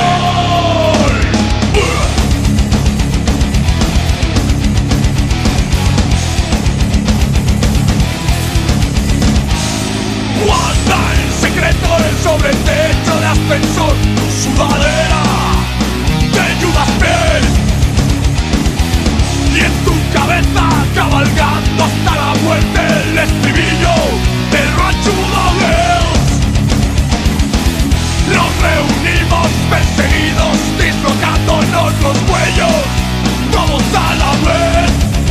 Speaker 7: Guarda el secreto sobre el techo de ascensor, tu sudadera de Judas Priest, y en tu cabeza cabalgando hasta la muerte el estribillo del Ranchudo Girls. Nos reunimos perseguidos, dislocándonos los cuellos, todos a la vez.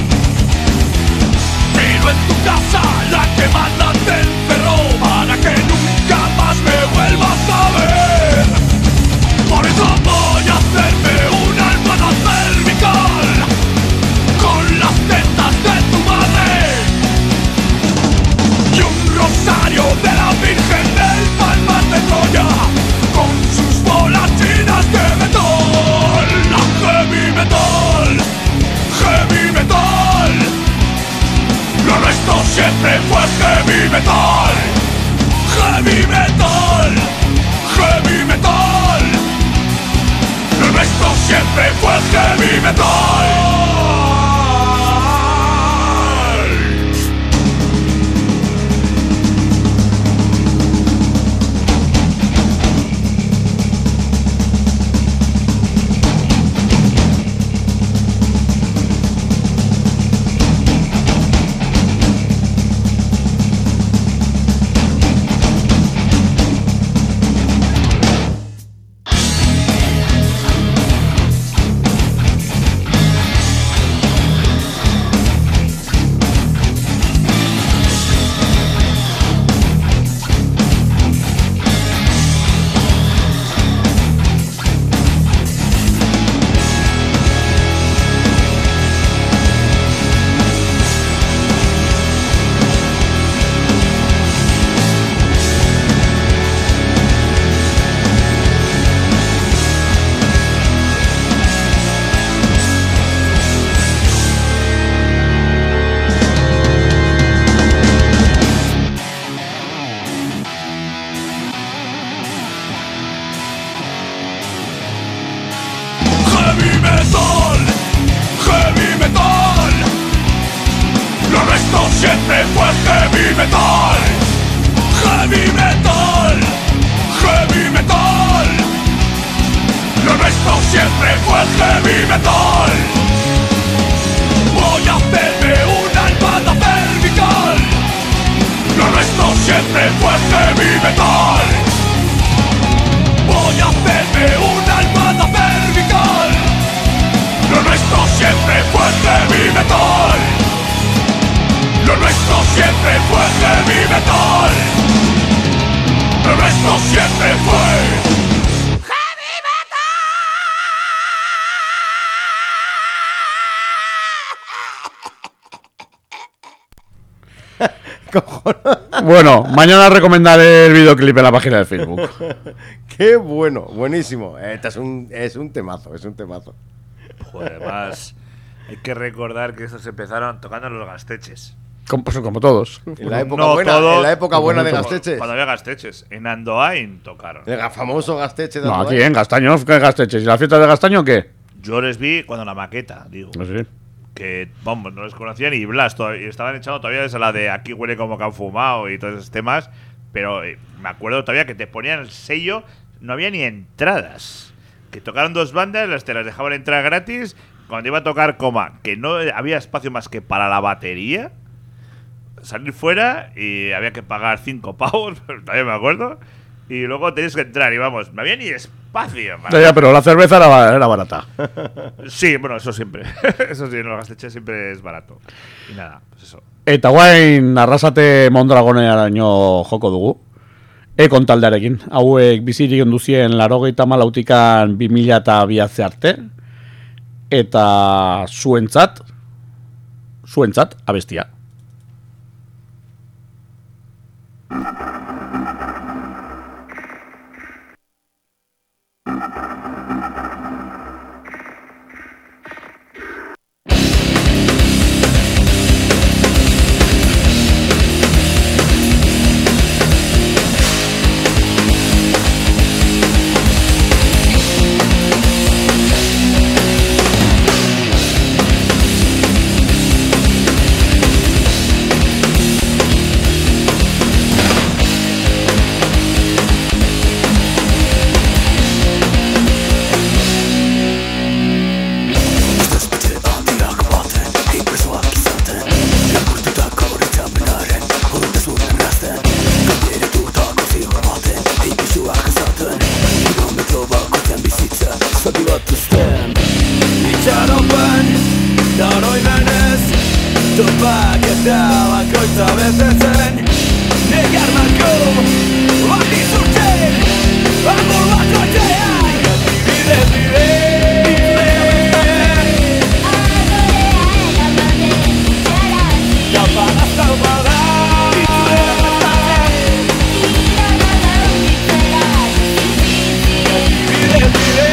Speaker 7: Pero en tu casa la que manda te encerró para que nunca más me vuelvas a ver. Por eso voy a hacerme una almohada cervical con las tetas de tu madre y un rosario de la Virgen del Palmas de Troya con sus bolas chinas de metal. La heavy metal, heavy metal. Lo nuestro siempre fue heavy metal, heavy metal, heavy metal. Lo nuestro siempre fue heavy metal. Siempre fue heavy metal, heavy metal, heavy metal. Lo nuestro siempre fue heavy metal. Voy a hacerme una almohada cervical. Lo nuestro siempre fue heavy metal. Voy a hacerme una almohada cervical. Lo nuestro siempre fue heavy metal. Lo nuestro siempre fue heavy metal. Lo nuestro siempre fue heavy
Speaker 1: Cojones.
Speaker 3: Bueno, mañana recomendaré el videoclip en la página de Facebook.
Speaker 1: Qué bueno, buenísimo. Este es un temazo, es un temazo.
Speaker 2: Joder, además, hay que recordar que estos empezaron tocando los Gasteches.
Speaker 3: Como todos.
Speaker 1: En la época
Speaker 2: No
Speaker 1: buena,
Speaker 2: todos,
Speaker 1: en la época buena de Gasteches.
Speaker 2: Cuando había Gasteches. En Andoain tocaron.
Speaker 1: El famoso Gasteche de
Speaker 3: No,
Speaker 1: Andoain.
Speaker 3: aquí en Gastaño, ¿qué Gasteches? ¿Y la fiesta de Gastaño qué?
Speaker 2: Yo les vi cuando la maqueta, digo.
Speaker 3: No sé.
Speaker 2: Que, vamos, no les conocía ni Blas. Y estaban echando todavía desde la de aquí huele como que han fumado y todos esos temas. Pero me acuerdo todavía que te ponían el sello, no había ni entradas. Que tocaron dos bandas, te las dejaban entrar gratis. Cuando iba a tocar Coma, que no había espacio más que para la batería, salir fuera y había que pagar 5 pavos, todavía me acuerdo. Y luego tenías que entrar y vamos, no había ni espacio.
Speaker 3: Ya, pero la cerveza era barata.
Speaker 2: Sí, bueno, eso siempre. Eso sí, en los Gasteches siempre es barato. Y nada, pues eso.
Speaker 3: Eta guain arrasate Mondragonearaino joko dugu. Kontaldearekin. Hauek bizirik onduzien 84tikan 2002 arte. Eta zuentzat abestia.
Speaker 5: Topak eta bakoitza betetzen Negar marko bati zurtzen Amor bakoitzean Bide, bide Tapada, tapada Bide, bide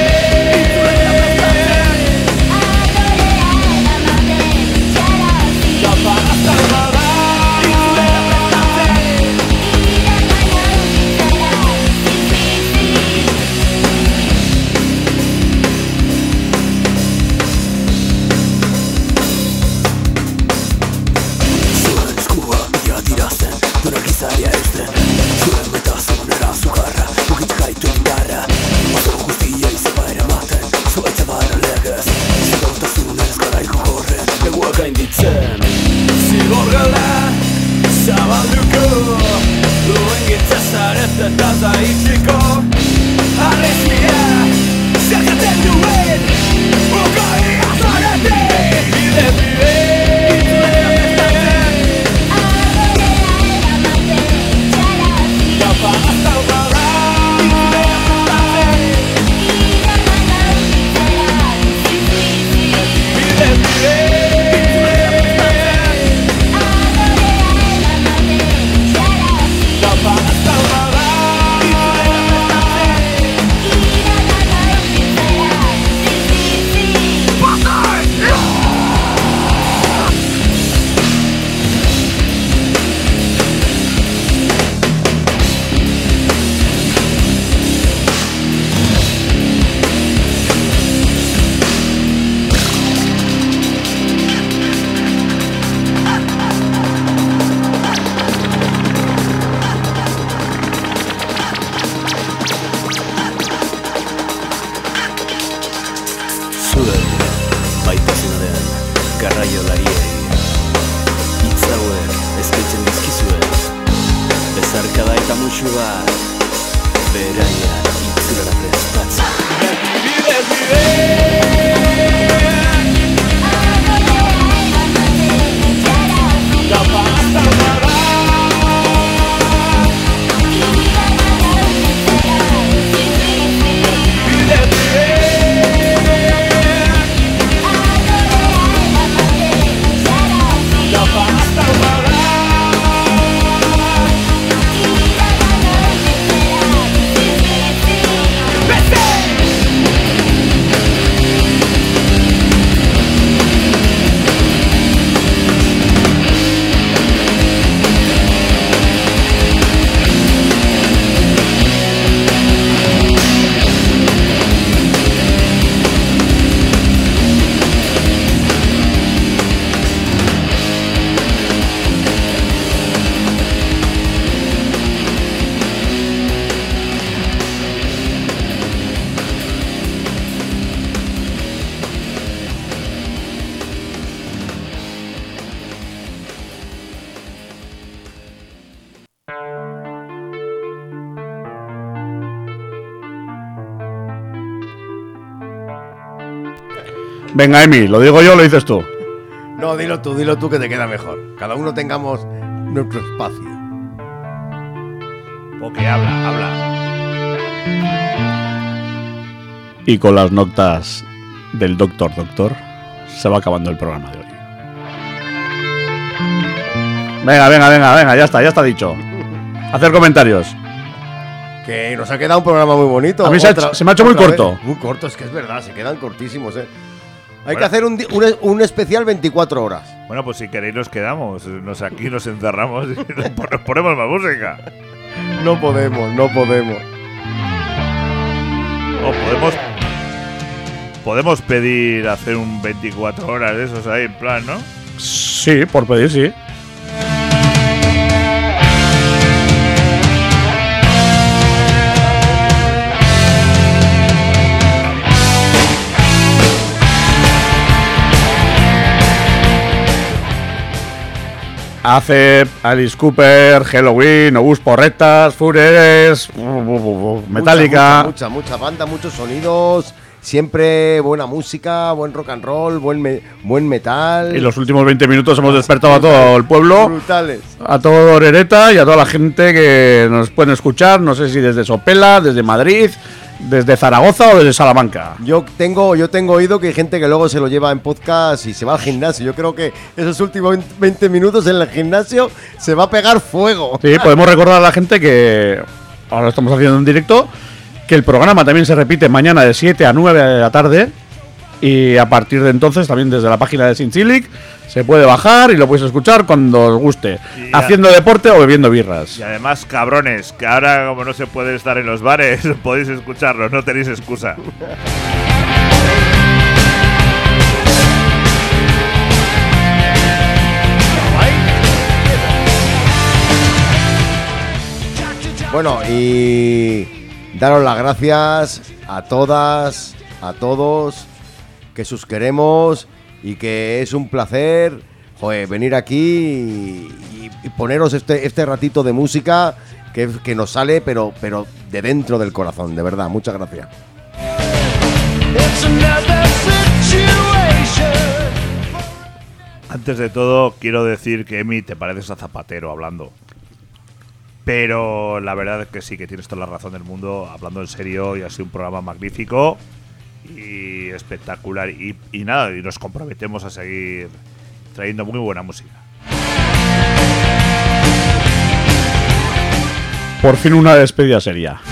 Speaker 3: Venga, Emi, ¿lo digo yo o lo dices tú?
Speaker 1: No, dilo tú que te queda mejor. Cada uno tengamos nuestro espacio.
Speaker 2: Porque habla.
Speaker 3: Y con las notas del Doctor, se va acabando el programa de hoy. Venga, ya está dicho. Hacer comentarios.
Speaker 1: Que nos ha quedado un programa muy bonito.
Speaker 3: A mí se me ha hecho muy corto.
Speaker 1: Muy corto, es que es verdad, se quedan cortísimos, Hay que hacer un especial 24 horas.
Speaker 2: Bueno, pues si queréis nos quedamos. Aquí nos encerramos y nos ponemos más música.
Speaker 1: No podemos.
Speaker 2: Podemos pedir hacer un 24 horas de esos ahí en plan, ¿no?
Speaker 3: Sí, por pedir, sí. Hace Alice Cooper, Halloween, Obús Porretas, Fures, Metallica.
Speaker 1: Mucha banda, muchos sonidos siempre buena música, buen rock and roll, buen metal.
Speaker 3: Y los últimos 20 minutos hemos despertado a todo el pueblo,
Speaker 1: brutales.
Speaker 3: a todo Orereta y a toda la gente que nos pueden escuchar, no sé si desde Sopela, desde Madrid, desde Zaragoza o desde Salamanca.
Speaker 1: Yo tengo oído que hay gente que luego se lo lleva en podcast y se va al gimnasio. Yo creo que esos últimos 20 minutos en el gimnasio se va a pegar fuego.
Speaker 3: Sí, podemos recordar a la gente que ahora lo estamos haciendo en directo, que el programa también se repite mañana de 7 a 9 de la tarde y a partir de entonces también desde la página de Sinchilic se puede bajar y lo podéis escuchar cuando os guste, haciendo deporte o bebiendo birras.
Speaker 2: Y además, cabrones, que ahora como no se puede estar en los bares, podéis escucharlos, no tenéis excusa.
Speaker 1: Bueno, y daros las gracias a todas, a todos, que sus queremos y que es un placer, joder, venir aquí y poneros este ratito de música que nos sale, pero de dentro del corazón, de verdad. Muchas gracias.
Speaker 2: Antes de todo, quiero decir que Emi, te pareces a Zapatero hablando. Pero la verdad es que sí, que tienes toda la razón del mundo, hablando en serio, y ha sido un programa magnífico y espectacular. Y nada, y nos comprometemos a seguir trayendo muy buena música.
Speaker 3: Por fin una despedida seria.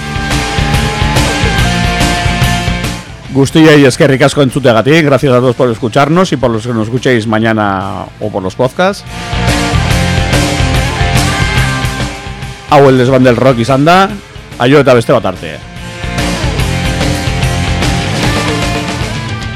Speaker 3: Gustilla y eskerrik asko entzuteagatik, gracias a todos por escucharnos y por los que nos escuchéis mañana o por los podcasts. Hau el desván del rock izan da, aio eta beste bat arte.